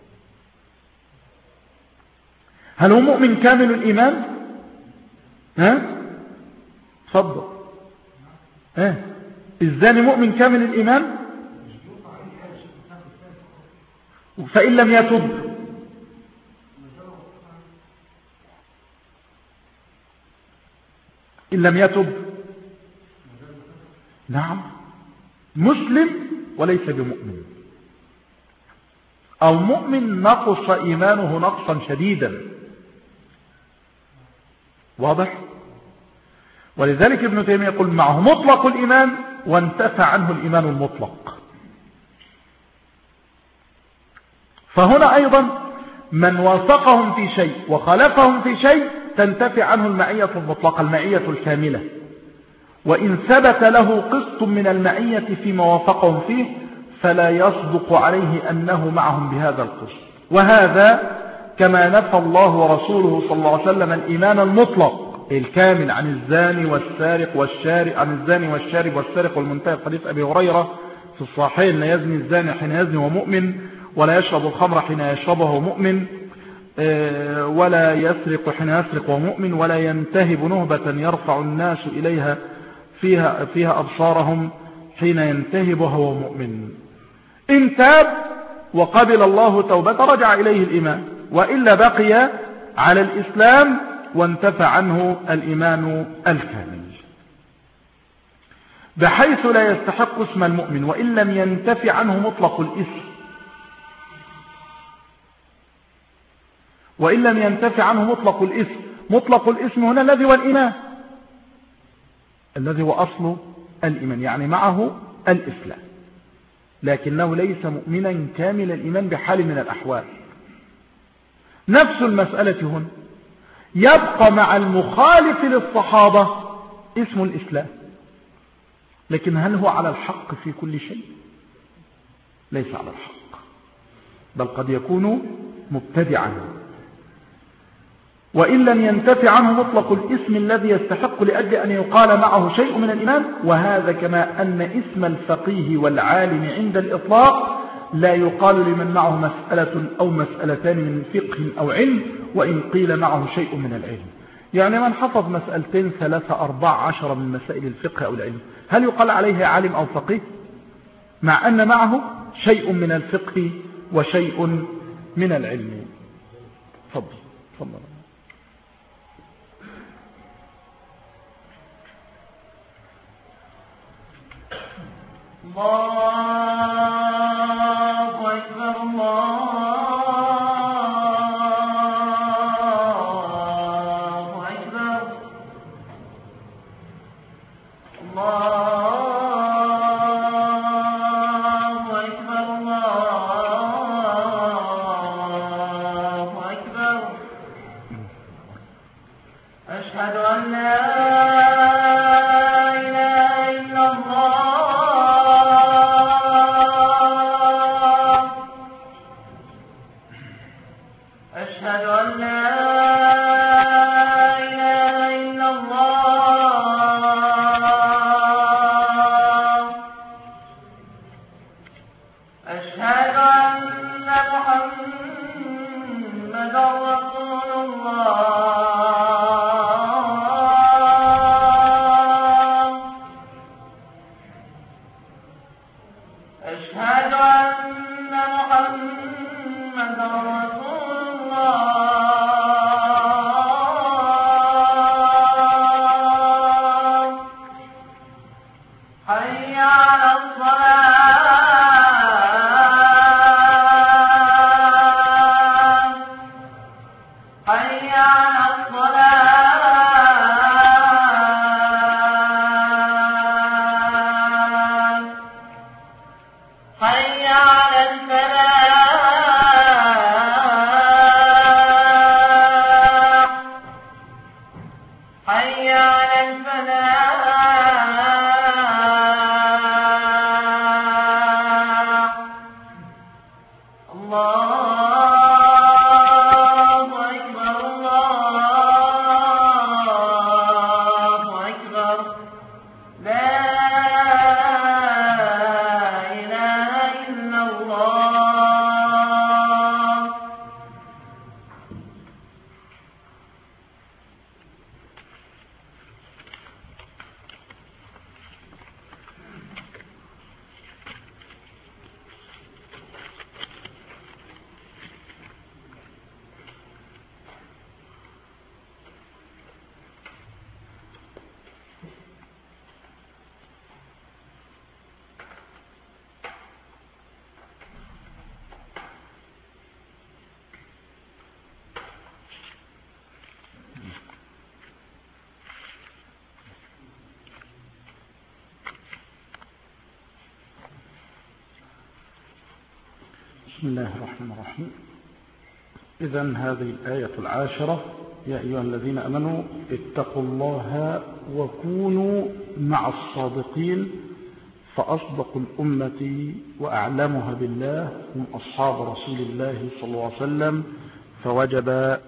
هل هو مؤمن كامل الإيمان؟ ها؟ تفضل. ها؟ الزاني مؤمن كامل الإيمان؟ فإن لم يتب إن لم يتب نعم مسلم وليس بمؤمن، أو مؤمن نقص إيمانه نقصا شديدا. واضح؟ ولذلك ابن تيمية يقول معه مطلق الإيمان وانتفى عنه الإيمان المطلق. فهنا أيضا من وافقهم في شيء وخالفهم في شيء تنتفي عنه المعية المطلقة، المعية الكاملة، وإن ثبت له قسط من المعية فيما وافقهم فيه فلا يصدق عليه أنه معهم بهذا القسط. وهذا كما نفى الله ورسوله صلى الله عليه وسلم الإيمان المطلق الكامل عن الزاني والسارق والشارب، عن الزاني والشارب والسارق والمنتهب، حديث أبي هريرة في الصحيحين: لا يزني الزاني حين يزني ومؤمن، ولا يشرب الخمر حين يشربه مؤمن، ولا يسرق حين يسرق ومؤمن، ولا ينتهب نهبة يرفع الناس إليها فيها, فيها أبصارهم حين ينتهب وهو مؤمن. إن تاب وقبل الله توبة رجع إليه الإيمان، وإلا بقي على الإسلام وانتفى عنه الإيمان الكامل، بحيث لا يستحق اسم المؤمن وإن لم ينتفي عنه مطلق الاسم، وإن لم ينتفي عنه مطلق الاسم. مطلق الاسم هنا الذي هو الإيمان، الذي هو أصل الإيمان، يعني معه الإسلام، لكنه ليس مؤمنا كامل الإيمان بحال من الأحوال. نفس المسألة هنا، يبقى مع المخالف للصحابة اسم الإسلام، لكن هل هو على الحق في كل شيء؟ ليس على الحق، بل قد يكون مبتدعا، وإن لم ينتفع عنه مطلق الاسم الذي يستحق لأجل أن يقال معه شيء من الإيمان. وهذا كما أن اسم الفقيه والعالم عند الإطلاق لا يقال لمن معه مسألة أو مسألتان من فقه أو علم وإن قيل معه شيء من العلم. يعني من حفظ مسألتين ثلاثة أربع عشر من مسائل الفقه أو العلم، هل يقال عليه عالم أو فقيه مع أن معه شيء من الفقه وشيء من العلم؟ تفضل تفضل. الله أكبر الله أكبر الله أكبر الله أكبر. أشهد أن لا إله إلا الله أشهد أن محمدا رسول الله. أشهد أن محمدا رسول الله. حي على الصلاة. حي على الصلاة. حي على الفلاح. حي على الفلاح. الله أكبر الله أكبر. لا إله إلا الله. بسم الله الرحمن الرحيم. إذن هذه الآية العاشرة: يا أيها الذين آمنوا اتقوا الله وكونوا مع الصادقين، فأصدق الأمة وأعلمها بالله هم أصحاب رسول الله صلى الله عليه وسلم، فوجب,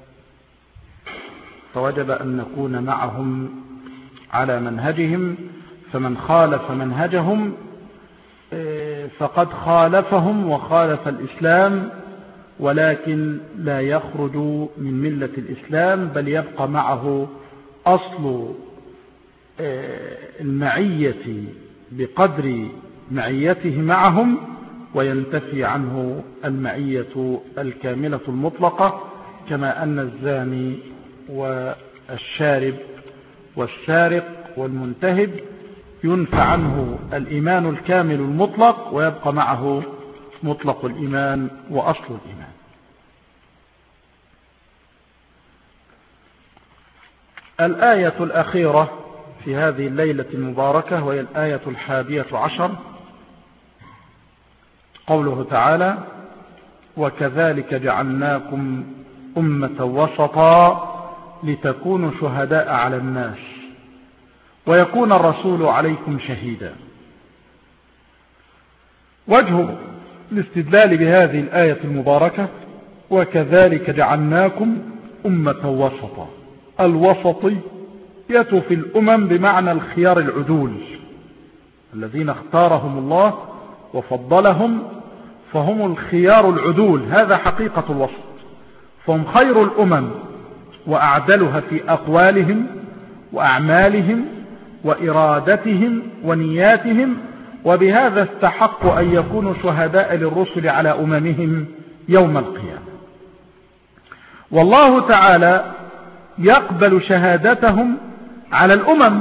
فوجب أن نكون معهم على منهجهم، فمن خالف منهجهم فقد خالفهم وخالف الإسلام، ولكن لا يخرج من ملة الإسلام، بل يبقى معه أصل المعية بقدر معيته معهم، وينتفي عنه المعية الكاملة المطلقة، كما أن الزاني والشارب والسارق والمنتهب ينفى عنه الإيمان الكامل المطلق، ويبقى معه مطلق الإيمان وأصل الإيمان. الآية الأخيرة في هذه الليلة المباركة وهي الآية الحادية عشر، قوله تعالى: وكذلك جعلناكم أمة وسطا لتكونوا شهداء على الناس ويكون الرسول عليكم شهيدا. وجه الاستدلال بهذه الآية المباركة: وكذلك جعلناكم أمة وسطا. الوسطية في الأمم بمعنى الخيار العدول، الذين اختارهم الله وفضلهم، فهم الخيار العدول، هذا حقيقة الوسط، فهم خير الأمم وأعدلها في أقوالهم وأعمالهم وإرادتهم ونياتهم، وبهذا استحقوا أن يكونوا شهداء للرسل على أممهم يوم القيامة. والله تعالى يقبل شهادتهم على الأمم.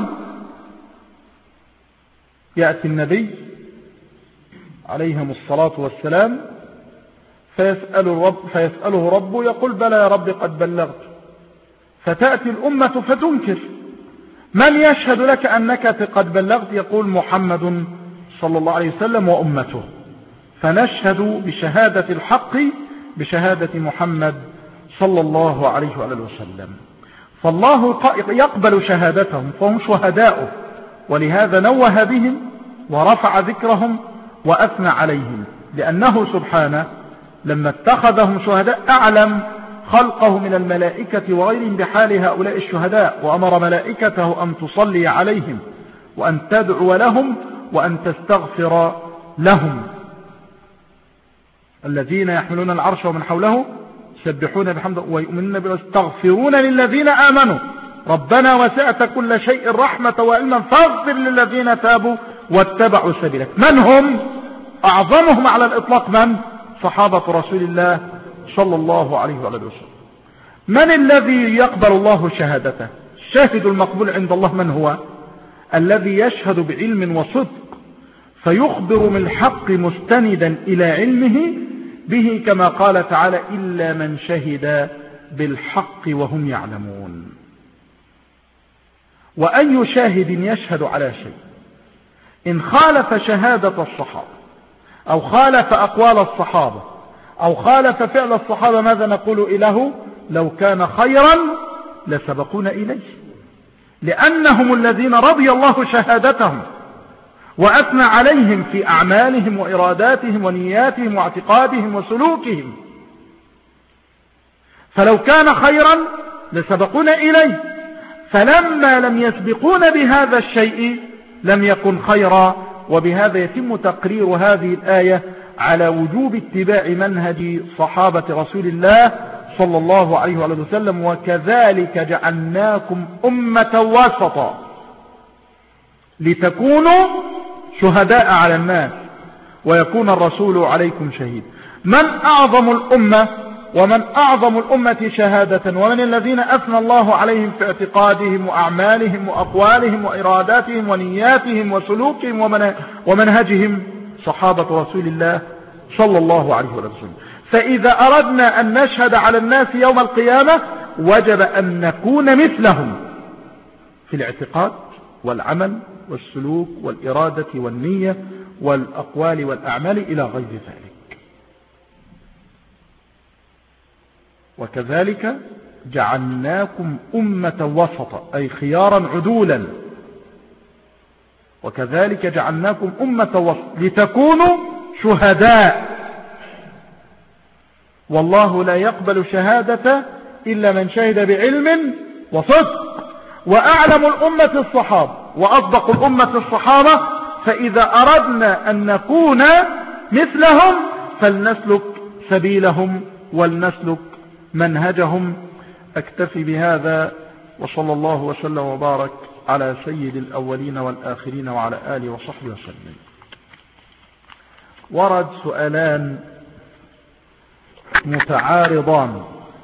يأتي النبي عليهم الصلاة والسلام فيسأل الرب فيسأله ربه، يقول: بلى يا رب قد بلغت. فتأتي الأمة فتنكر: من يشهد لك أنك قد بلغت؟ يقول: محمد صلى الله عليه وسلم وأمته. فنشهد بشهادة الحق بشهادة محمد صلى الله عليه وآله وسلم. فالله يقبل شهادتهم، فهم شهداؤه، ولهذا نوه بهم ورفع ذكرهم وأثنى عليهم، لأنه سبحانه لما اتخذهم شهداء أعلم خلقه من الملائكة وغيرهم بحال هؤلاء الشهداء، وأمر ملائكته أن تصلي عليهم وأن تدعو لهم وأن تستغفر لهم. الذين يحملون العرش ومن حوله يسبحون بحمده ويؤمنون ويستغفرون للذين آمنوا ربنا وسعت كل شيء رحمة وعلما فاغفر للذين تابوا واتبعوا سبيلك. من هم؟ أعظمهم على الإطلاق من؟ صحابة رسول الله صلى الله عليه وعلى وسلم. من الذي يقبل الله شهادته؟ الشاهد المقبول عند الله من هو؟ الذي يشهد بعلم وصدق فيخبر من الحق مستندا إلى علمه به كما قال تعالى إلا من شهد بالحق وهم يعلمون. وأي شاهد يشهد على شيء إن خالف شهادة الصحابة أو خالف أقوال الصحابة أو خالف فعل الصحابة ماذا نقول له؟ لو كان خيرا لسبقونا إليه، لأنهم الذين رضي الله شهادتهم وأثنى عليهم في أعمالهم وإراداتهم ونياتهم واعتقادهم وسلوكهم، فلو كان خيرا لسبقونا إليه، فلما لم يسبقون بهذا الشيء لم يكن خيرا. وبهذا يتم تقرير هذه الآية على وجوب اتباع منهج صحابة رسول الله صلى الله عليه وسلم. وكذلك جعلناكم أمة وسطا لتكونوا شهداء على الناس ويكون الرسول عليكم شهيد. من أعظم الأمة ومن أعظم الأمة شهادة ومن الذين أثنى الله عليهم في اعتقادهم وأعمالهم وأقوالهم وإراداتهم ونياتهم وسلوكهم ومنهجهم؟ صحابة رسول الله صلى الله عليه وسلم. فإذا أردنا أن نشهد على الناس يوم القيامة وجب أن نكون مثلهم في الاعتقاد والعمل والسلوك والإرادة والنية والأقوال والأعمال إلى غير ذلك. وكذلك جعلناكم أمة وسطا أي خيارا عدولا. وكذلك جعلناكم أمة وسط لتكونوا شهداء، والله لا يقبل شهادة إلا من شهد بعلم وصدق. وأعلم الأمة الصحابة وأصدق الأمة الصحابة، فإذا أردنا أن نكون مثلهم فلنسلك سبيلهم ولنسلك منهجهم. أكتفي بهذا وصلى الله وسلم وبارك على سيد الأولين والآخرين وعلى آله وصحبه وسلم. ورد سؤالان متعارضان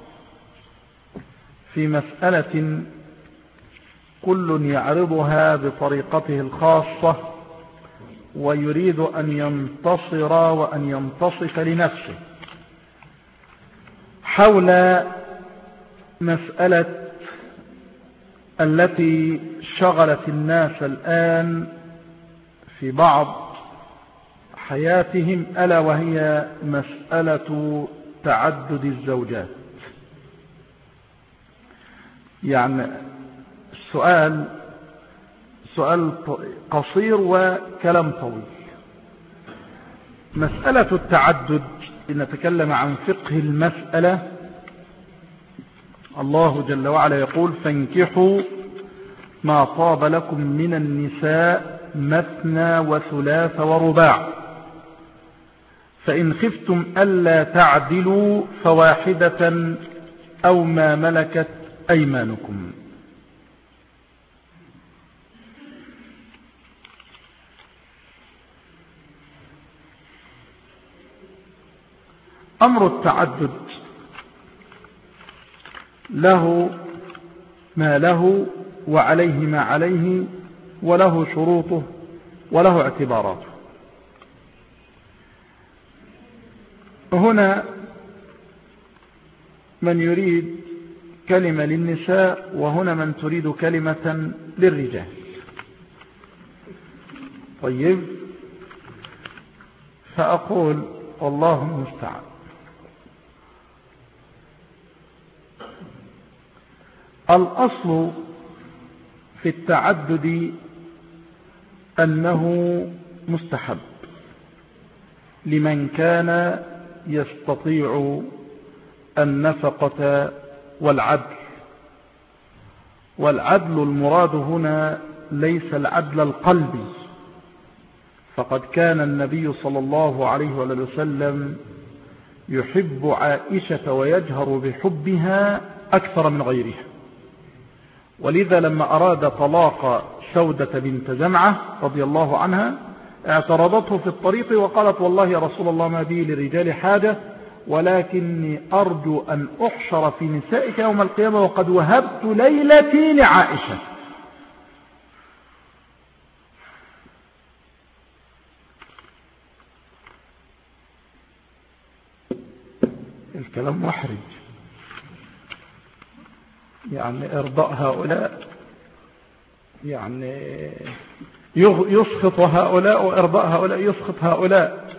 في مسألة كل يعرضها بطريقته الخاصة ويريد أن ينتصر وأن ينتصف لنفسه حول مسألة التي شغلت الناس الآن في بعض حياتهم، ألا وهي مسألة تعدد الزوجات. يعني السؤال سؤال قصير وكلام طويل. مسألة التعدد لنتكلم عن فقه المسألة. الله جل وعلا يقول فانكحوا ما طاب لكم من النساء مثنى وثلاث ورباع فإن خفتم ألا تعدلوا فواحدة أو ما ملكت أيمانكم. أمر التعدد له ما له وعليه ما عليه وله شروطه وله اعتباراته. هنا من يريد كلمة للنساء وهنا من تريد كلمة للرجال. طيب، فأقول والله المستعان. الأصل في التعدد أنه مستحب لمن كان يستطيع النفقة والعدل. والعدل المراد هنا ليس العدل القلبي، فقد كان النبي صلى الله عليه وسلم يحب عائشة ويجهر بحبها أكثر من غيرها، ولذا لما أراد طلاق سودة بنت زمعة رضي الله عنها اعترضته في الطريق وقالت والله يا رسول الله ما بي للرجال حاجة، ولكني أرجو أن أحشر في نسائك يوم القيامة وقد وهبت ليلتي لعائشة. الكلام محرج، يعني إرضاء هؤلاء يعني يسخط هؤلاء، وإرضاء هؤلاء يسخط هؤلاء.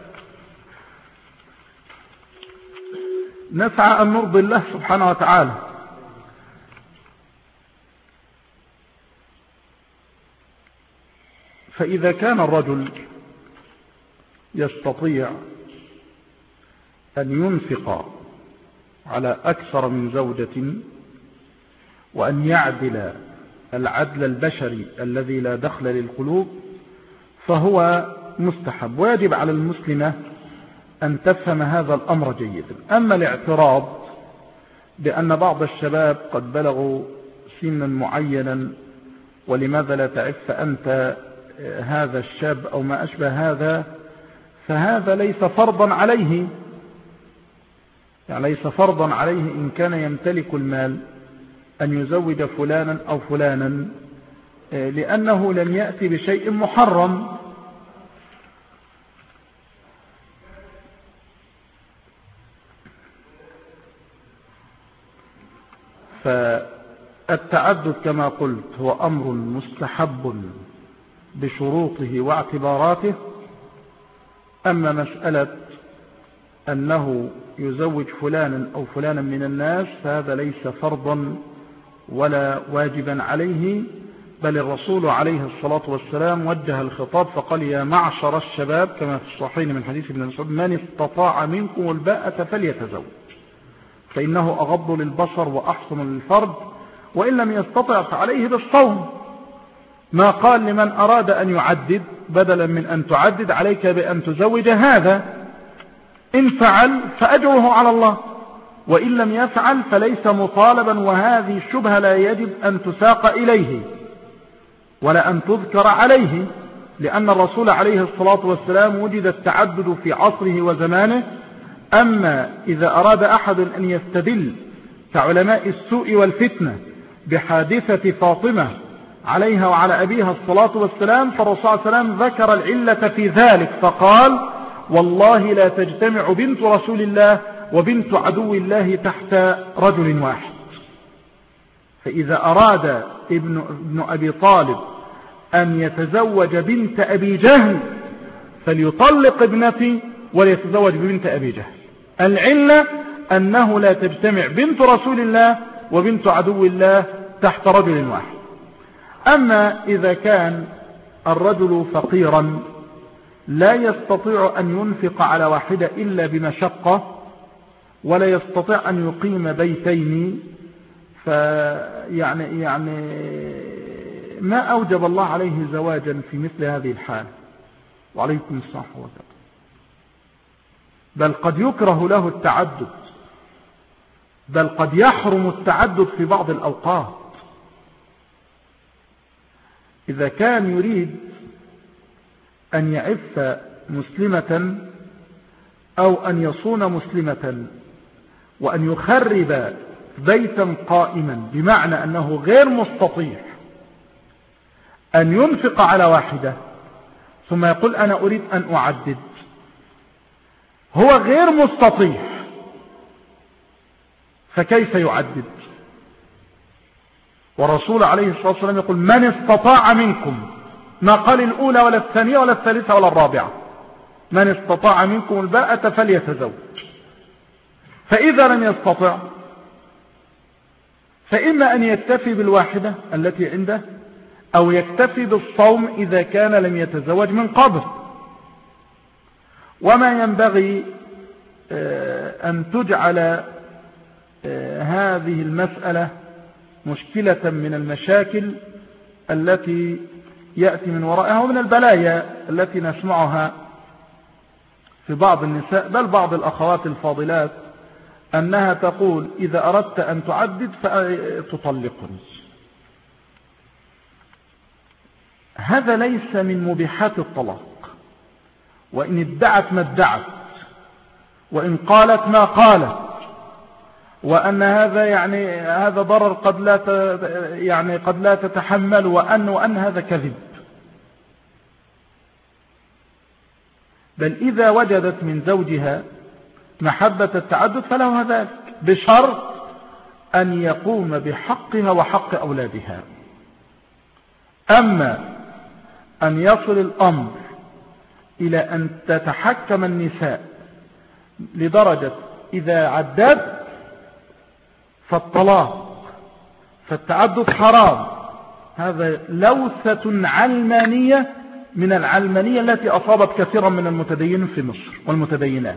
نسعى أن نرضي الله سبحانه وتعالى. فإذا كان الرجل يستطيع أن ينفق على أكثر من زوجة وأن يعدل العدل البشري الذي لا دخل للقلوب فهو مستحب، ويجب على المسلمة أن تفهم هذا الأمر جيدا. أما الاعتراض بأن بعض الشباب قد بلغوا سنا معينا ولماذا لا تعف أنت هذا الشاب أو ما أشبه هذا، فهذا ليس فرضا عليه، يعني ليس فرضا عليه إن كان يمتلك المال أن يزوج فلانا أو فلانا، لأنه لم يأتي بشيء محرم. فالتعدد كما قلت هو أمر مستحب بشروطه واعتباراته. أما مسألة أنه يزوج فلانا أو فلانا من الناس فهذا ليس فرضا ولا واجبا عليه، بل الرسول عليه الصلاة والسلام وجه الخطاب فقال يا معشر الشباب كما في الصحيحين من حديث ابن مسعود من استطاع منكم الباءة فليتزوج فإنه أغض للبصر وأحسن للفرج، وإن لم يستطع فعليه بالصوم. ما قال لمن أراد أن يعدد بدلا من أن تعدد عليك بأن تزوج هذا، إن فعل فأجره على الله، وإن لم يفعل فليس مطالبا. وهذه الشبهة لا يجب أن تساق إليه ولا أن تذكر عليه، لأن الرسول عليه الصلاة والسلام وجد التعدد في عصره وزمانه. أما إذا أراد أحد أن يستدل كعلماء السوء والفتنة بحادثة فاطمة عليها وعلى أبيها الصلاة والسلام، فالرسول صلى الله عليه وسلم ذكر العلة في ذلك فقال والله لا تجتمع بنت رسول الله وبنت عدو الله تحت رجل واحد. فإذا أراد ابن, ابن أبي طالب أن يتزوج بنت أبي جهل فليطلق ابنتي وليتزوج ببنت أبي جهل. العلة أنه لا تجتمع بنت رسول الله وبنت عدو الله تحت رجل واحد. أما إذا كان الرجل فقيرا لا يستطيع أن ينفق على واحدة إلا بمشقة، ولا يستطيع أن يقيم بيتين، فيعني يعني ما أوجب الله عليه زواجا في مثل هذه الحال. وعليكم السلام ورحمة الله. بل قد يكره له التعدد، بل قد يحرم التعدد في بعض الأوقات. إذا كان يريد أن يعف مسلمة أو أن يصون مسلمة وأن يخرب بيتا قائما، بمعنى أنه غير مستطيع أن ينفق على واحدة ثم يقول أنا أريد أن أعدد، هو غير مستطيع فكيف يعدد؟ والرسول عليه الصلاة والسلام يقول من استطاع منكم، ما قال الأولى ولا الثانية ولا الثالثة ولا الرابعة، من استطاع منكم الباءة فليتزوج. فإذا لم يستطع فإما أن يكتفي بالواحدة التي عنده أو يكتفي بالصوم إذا كان لم يتزوج من قبل. وما ينبغي أن تجعل هذه المسألة مشكلة من المشاكل التي يأتي من ورائها ومن البلايا التي نسمعها في بعض النساء بل بعض الأخوات الفاضلات أنها تقول إذا أردت أن تعدد فتطلقني. هذا ليس من مبيحات الطلاق، وإن ادعت ما ادعت، وإن قالت ما قالت، وأن هذا يعني هذا ضرر قد لا يعني قد لا تتحمل، وأن وأن هذا كذب. بل إذا وجدت من زوجها محبة التعدد فله ذلك، بشرط أن يقوم بحقها وحق أولادها. أما أن يصل الأمر إلى أن تتحكم النساء لدرجة إذا عدت فالطلاق فالتعدد حرام، هذا لوثة علمانية من العلمانية التي أصابت كثيرا من المتدينين في مصر والمتدينات.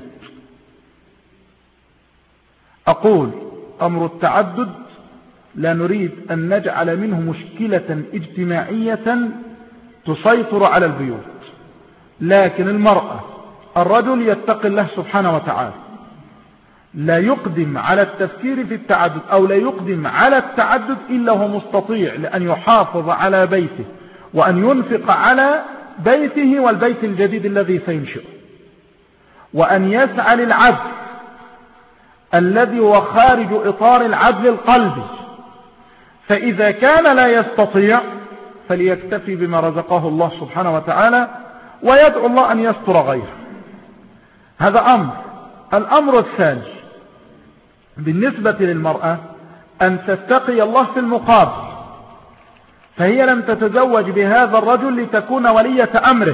أقول أمر التعدد لا نريد أن نجعل منه مشكلة اجتماعية تسيطر على البيوت، لكن المرأة الرجل يتقي الله سبحانه وتعالى، لا يقدم على التفكير في التعدد أو لا يقدم على التعدد إلا هو مستطيع لأن يحافظ على بيته وأن ينفق على بيته والبيت الجديد الذي سينشئه، وأن يسعى للعدل الذي هو خارج إطار العدل القلبي. فإذا كان لا يستطيع فليكتفي بما رزقه الله سبحانه وتعالى ويدعو الله أن يستر غيره. هذا أمر. الأمر الثاني بالنسبة للمرأة أن تتقي الله في المقابل، فهي لم تتزوج بهذا الرجل لتكون ولية أمره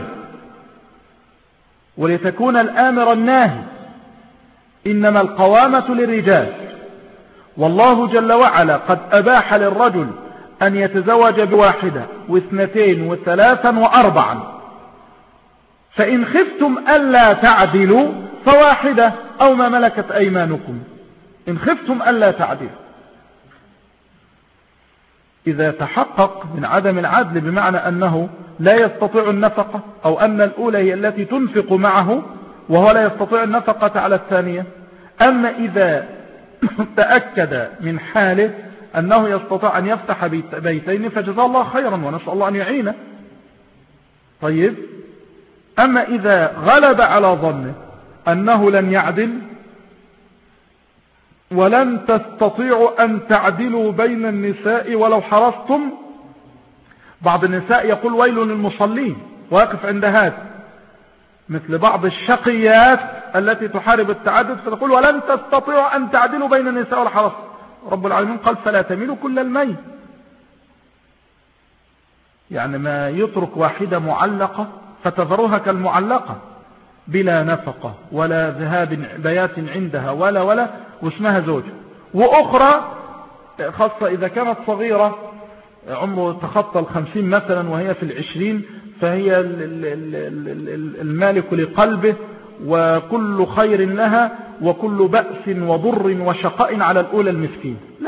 ولتكون الآمر الناهي، إنما القوامة للرجال، والله جل وعلا قد أباح للرجل أن يتزوج بواحدة واثنتين وثلاثا وأربعا، فإن خفتم ألا تعدلوا فواحدة أو ما ملكت أيمانكم إن خفتم ألا تعدلوا. إذا تحقق من عدم العدل بمعنى أنه لا يستطيع النفقة أو أن الأولى هي التي تنفق معه وهو لا يستطيع النفقة على الثانية، أما إذا تأكد من حاله أنه يستطيع أن يفتح بيتين فجزاه الله خيرا ونسأل الله أن يعينه. طيب، أما إذا غلب على ظنه أنه لن يعدل ولن تستطيعوا أن تعدلوا بين النساء ولو حرصتم، بعض النساء يقول ويل للمصلين واقف عند هذا، مثل بعض الشقيات التي تحارب التعدد فتقول ولن تستطيعوا أن تعدلوا بين النساء ولو حرصتم. رب العالمين قال فلا تميلوا كل الميل، يعني ما يترك واحدة معلقة فتذروها كالمعلقة بلا نفقة ولا ذهاب بيات عندها ولا ولا واسمها زوجة، وأخرى خاصة إذا كانت صغيرة عمره تخطى الخمسين مثلا وهي في العشرين فهي المالك لقلبه وكل خير لها وكل بأس وضر وشقاء على الأولى المسكين. لا،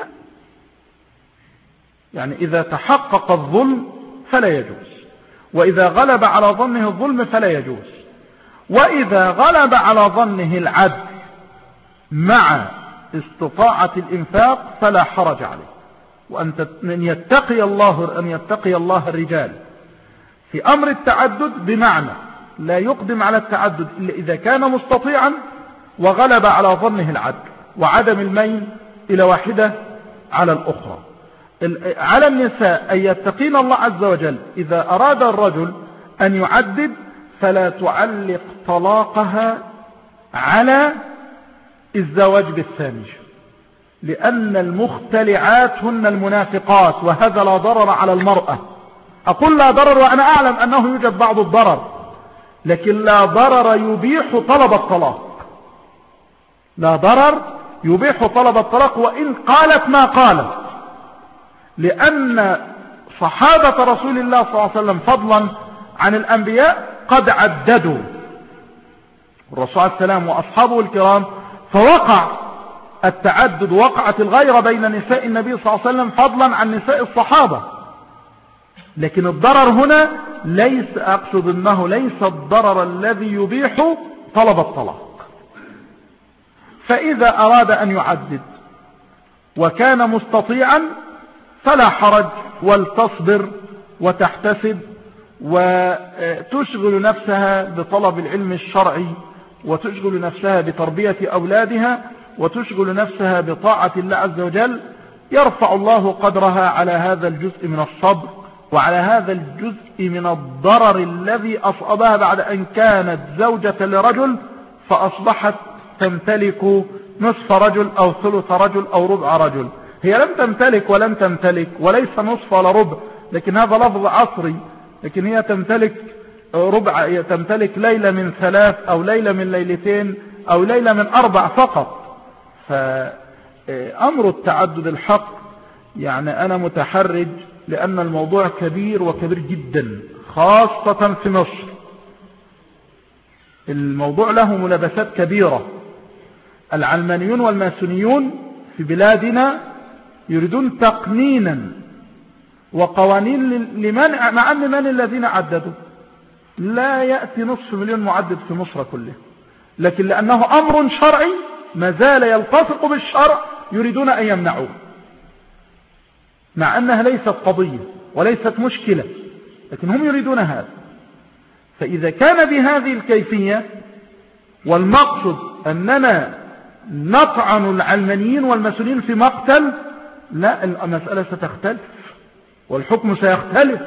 يعني إذا تحقق الظلم فلا يجوز، وإذا غلب على ظنه الظلم فلا يجوز، وإذا غلب على ظنه العدل مع استطاعة الإنفاق فلا حرج عليه. وأن يتقي الله أن يتقي الله الرجال في أمر التعدد بمعنى لا يقدم على التعدد إلا إذا كان مستطيعا وغلب على ظنه العدل وعدم الميل إلى واحدة على الأخرى. على النساء أن يتقين الله عز وجل إذا أراد الرجل أن يعدد فلا تعلق طلاقها على الزواج بالثاني، لأن المختلعات هن المنافقات، وهذا لا ضرر على المرأة. أقول لا ضرر وأنا أعلم أنه يوجد بعض الضرر، لكن لا ضرر يبيح طلب الطلاق، لا ضرر يبيح طلب الطلاق وإن قالت ما قالت، لأن صحابة رسول الله صلى الله عليه وسلم فضلا عن الأنبياء قد عددوا الرسول عليه السلام وأصحابه الكرام، فوقع التعدد وقعت الغيرة بين نساء النبي صلى الله عليه وسلم فضلا عن نساء الصحابة. لكن الضرر هنا ليس، أقصد أنه ليس الضرر الذي يبيح طلب الطلاق. فإذا أراد أن يعدد وكان مستطيعا فلا حرج، ولتصبر وتحتسب وتشغل نفسها بطلب العلم الشرعي، وتشغل نفسها بتربية أولادها، وتشغل نفسها بطاعة الله عز وجل. يرفع الله قدرها على هذا الجزء من الصبر، وعلى هذا الجزء من الضرر الذي أصابها بعد أن كانت زوجة لرجل فأصبحت تمتلك نصف رجل أو ثلث رجل أو ربع رجل. هي لم تمتلك ولم تمتلك، وليس نصف ولا ربع، لكن هذا لفظ عصري، لكن هي تمتلك ربع، هي تمتلك ليلة من ثلاث أو ليلة من ليلتين أو ليلة من أربع فقط. فأمر التعدد الحق يعني أنا متحرج، لأن الموضوع كبير وكبير جدا، خاصة في مصر. الموضوع له ملابسات كبيرة. العلمانيون والماسونيون في بلادنا يريدون تقنينا وقوانين لمنع، مع أن من الذين عددوا لا يأتي نصف مليون معدد في مصر كله، لكن لأنه أمر شرعي ما زال يلتصق بالشرع يريدون أن يمنعوه، مع أنها ليست قضية وليست مشكلة، لكن هم يريدون هذا. فإذا كان بهذه الكيفية والمقصد أننا نطعن العلمانيين والمسؤولين في مقتل، لا، المسألة ستختلف والحكم سيختلف،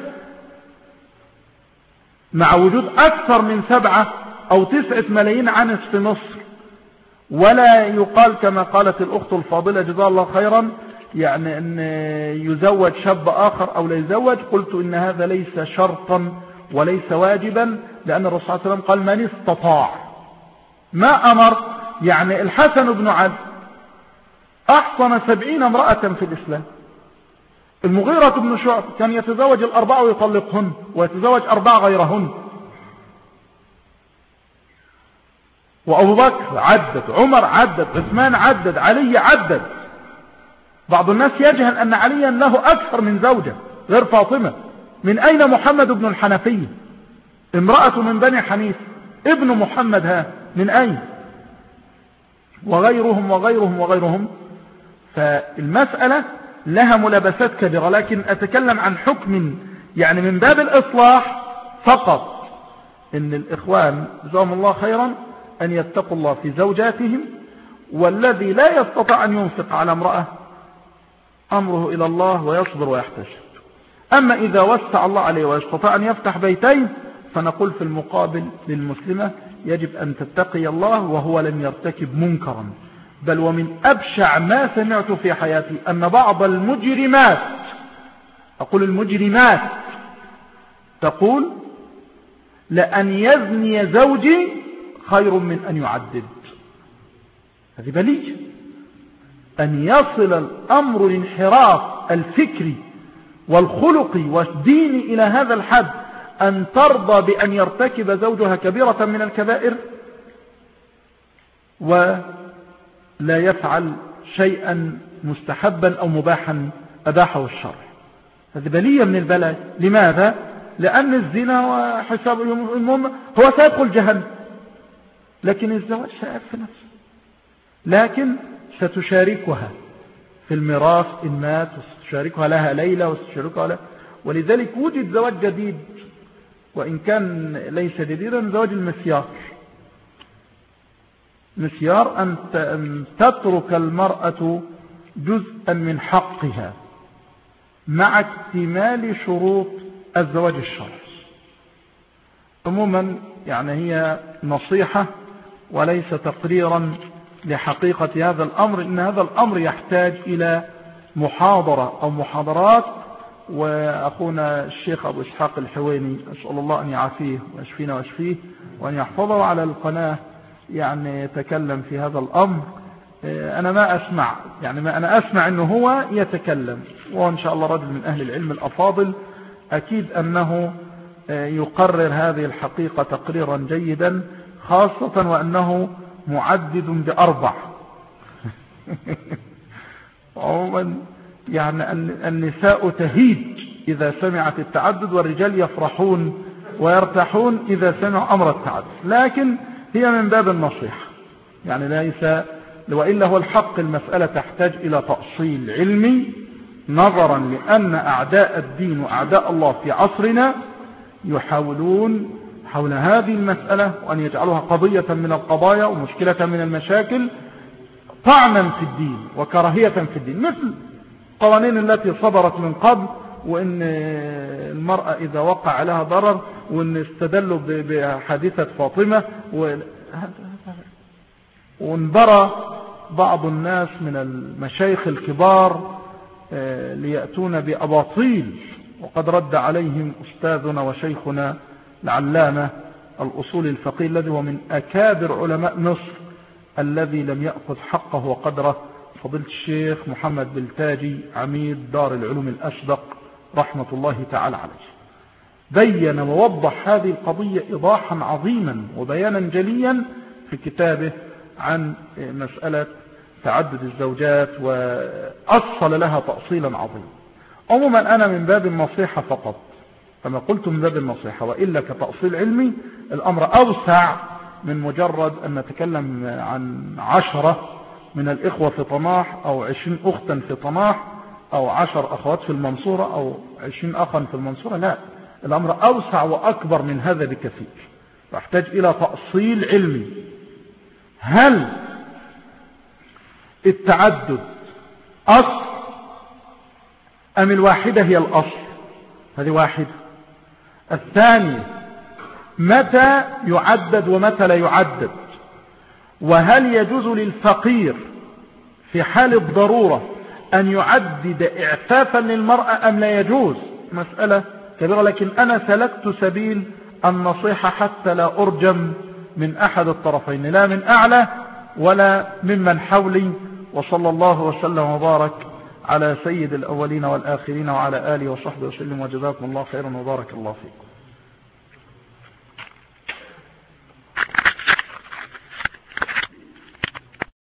مع وجود أكثر من سبعة أو تسعة ملايين عنس في مصر. ولا يقال كما قالت الأخت الفاضلة جزاها الله خيرا، يعني أن يزوج شاب آخر أو لا يزوج. قلت إن هذا ليس شرطا وليس واجبا، لأن الرسول صلى الله عليه وسلم قال من استطاع، ما أمر. يعني الحسن بن علي أحصن سبعين امرأة في الإسلام. المغيرة بن شعب كان يتزوج الأربعة ويطلقهن، ويتزوج أربعة غيرهن. وأبو بكر عدد، عمر عدد، عثمان عدد، علي عدد. بعض الناس يجهل أن عليا له أكثر من زوجة غير فاطمة. من أين محمد بن الحنفية؟ امرأة من بني حنيف، ابن محمد، ها من أين؟ وغيرهم وغيرهم وغيرهم. فالمسألة لها ملابسات كبيرة، لكن أتكلم عن حكم يعني من باب الإصلاح فقط، إن الإخوان جزاهم الله خيرا أن يتقوا الله في زوجاتهم، والذي لا يستطيع أن ينفق على امرأة أمره إلى الله ويصبر ويحتسب. أما إذا وسع الله عليه ويستطيع أن يفتح بيتين، فنقول في المقابل للمسلمة يجب أن تتقي الله وهو لم يرتكب منكرا. بل ومن أبشع ما سمعت في حياتي أن بعض المجرمات، أقول المجرمات، تقول لأن يزني زوجي خير من أن يعدد. هذه بلية. أن يصل الأمر الانحراف الفكري والخلقي والديني إلى هذا الحد، أن ترضى بأن يرتكب زوجها كبيرة من الكبائر ولا يفعل شيئا مستحبا أو مباحا أباحه الشرع. هذه بلية من البلاء. لماذا؟ لأن الزنا وحساب المهم هو سيدخل جهنم، لكن الزواج سيأب في نفسه، لكن ستشاركها في الميراث إن مات، وستشاركها لها ليلة، وستشاركها لها. ولذلك وجد زواج جديد، وإن كان ليس جديدا، زواج المسيار. مسيار أن تترك المرأة جزءا من حقها مع اكتمال شروط الزواج الشرعي. عموما يعني هي نصيحة وليس تقريرا لحقيقة هذا الأمر، إن هذا الأمر يحتاج إلى محاضرة أو محاضرات. وأخونا الشيخ أبو إسحاق الحويني أسأل الله أن يعافيه ويشفينا ويشفيه وأن يحفظه على القناة، يعني يتكلم في هذا الأمر. أنا ما أسمع، يعني ما أنا أسمع أنه هو يتكلم، وإن شاء الله رجل من أهل العلم الأفاضل، أكيد أنه يقرر هذه الحقيقة تقريرا جيدا، خاصة وأنه معدد بأربع. عموما يعني النساء تهيج إذا سمعت التعدد، والرجال يفرحون ويرتاحون إذا سمعوا أمر التعدد. لكن هي من باب النصيحة، يعني ليس وإلا هو الحق المسألة تحتاج إلى تأصيل علمي، نظرا لأن أعداء الدين وأعداء الله في عصرنا يحاولون حول هذه المسألة وأن يجعلوها قضية من القضايا ومشكلة من المشاكل، طعنا في الدين وكراهية في الدين، مثل قوانين التي صدرت من قبل، وإن المرأة إذا وقع عليها ضرر، وإن استدلوا بحادثة فاطمة، وانبرى بعض الناس من المشايخ الكبار ليأتون بأباطيل، وقد رد عليهم أستاذنا وشيخنا العلامة الأصول الفقيه الذي هو من أكابر علماء مصر الذي لم يأخذ حقه وقدره، فضيلة الشيخ محمد بلتاجي عميد دار العلوم الأشدق رحمة الله تعالى عليه. بين ووضح هذه القضية إيضاحا عظيما وبيانا جليا في كتابه عن مسألة تعدد الزوجات، وأصل لها تأصيلا عظيما. عموما أنا من باب النصيحة فقط كما قلت، من باب النصيحة، وإلا كتأصيل علمي الأمر أوسع من مجرد أن نتكلم عن عشرة من الإخوة في طماح، أو عشرين أختا في طماح، أو عشر أخوات في المنصورة، أو عشرين أخا في المنصورة. لا، الأمر أوسع وأكبر من هذا بكثير، يحتاج إلى تأصيل علمي. هل التعدد أصل أم الواحدة هي الأصل؟ هذه واحدة. الثانية، متى يعدد ومتى لا يعدد؟ وهل يجوز للفقير في حال الضرورة أن يعدد إعفافا للمرأة أم لا يجوز؟ مسألة كبيرة، لكن أنا سلكت سبيل النصيحة حتى لا أرجم من أحد الطرفين، لا من أعلى ولا ممن حولي. وصلى الله وسلم وبارك على سيد الأولين والآخرين وعلى آله وصحبه وسلم، وجزاكم الله خيرا وبارك الله فيكم.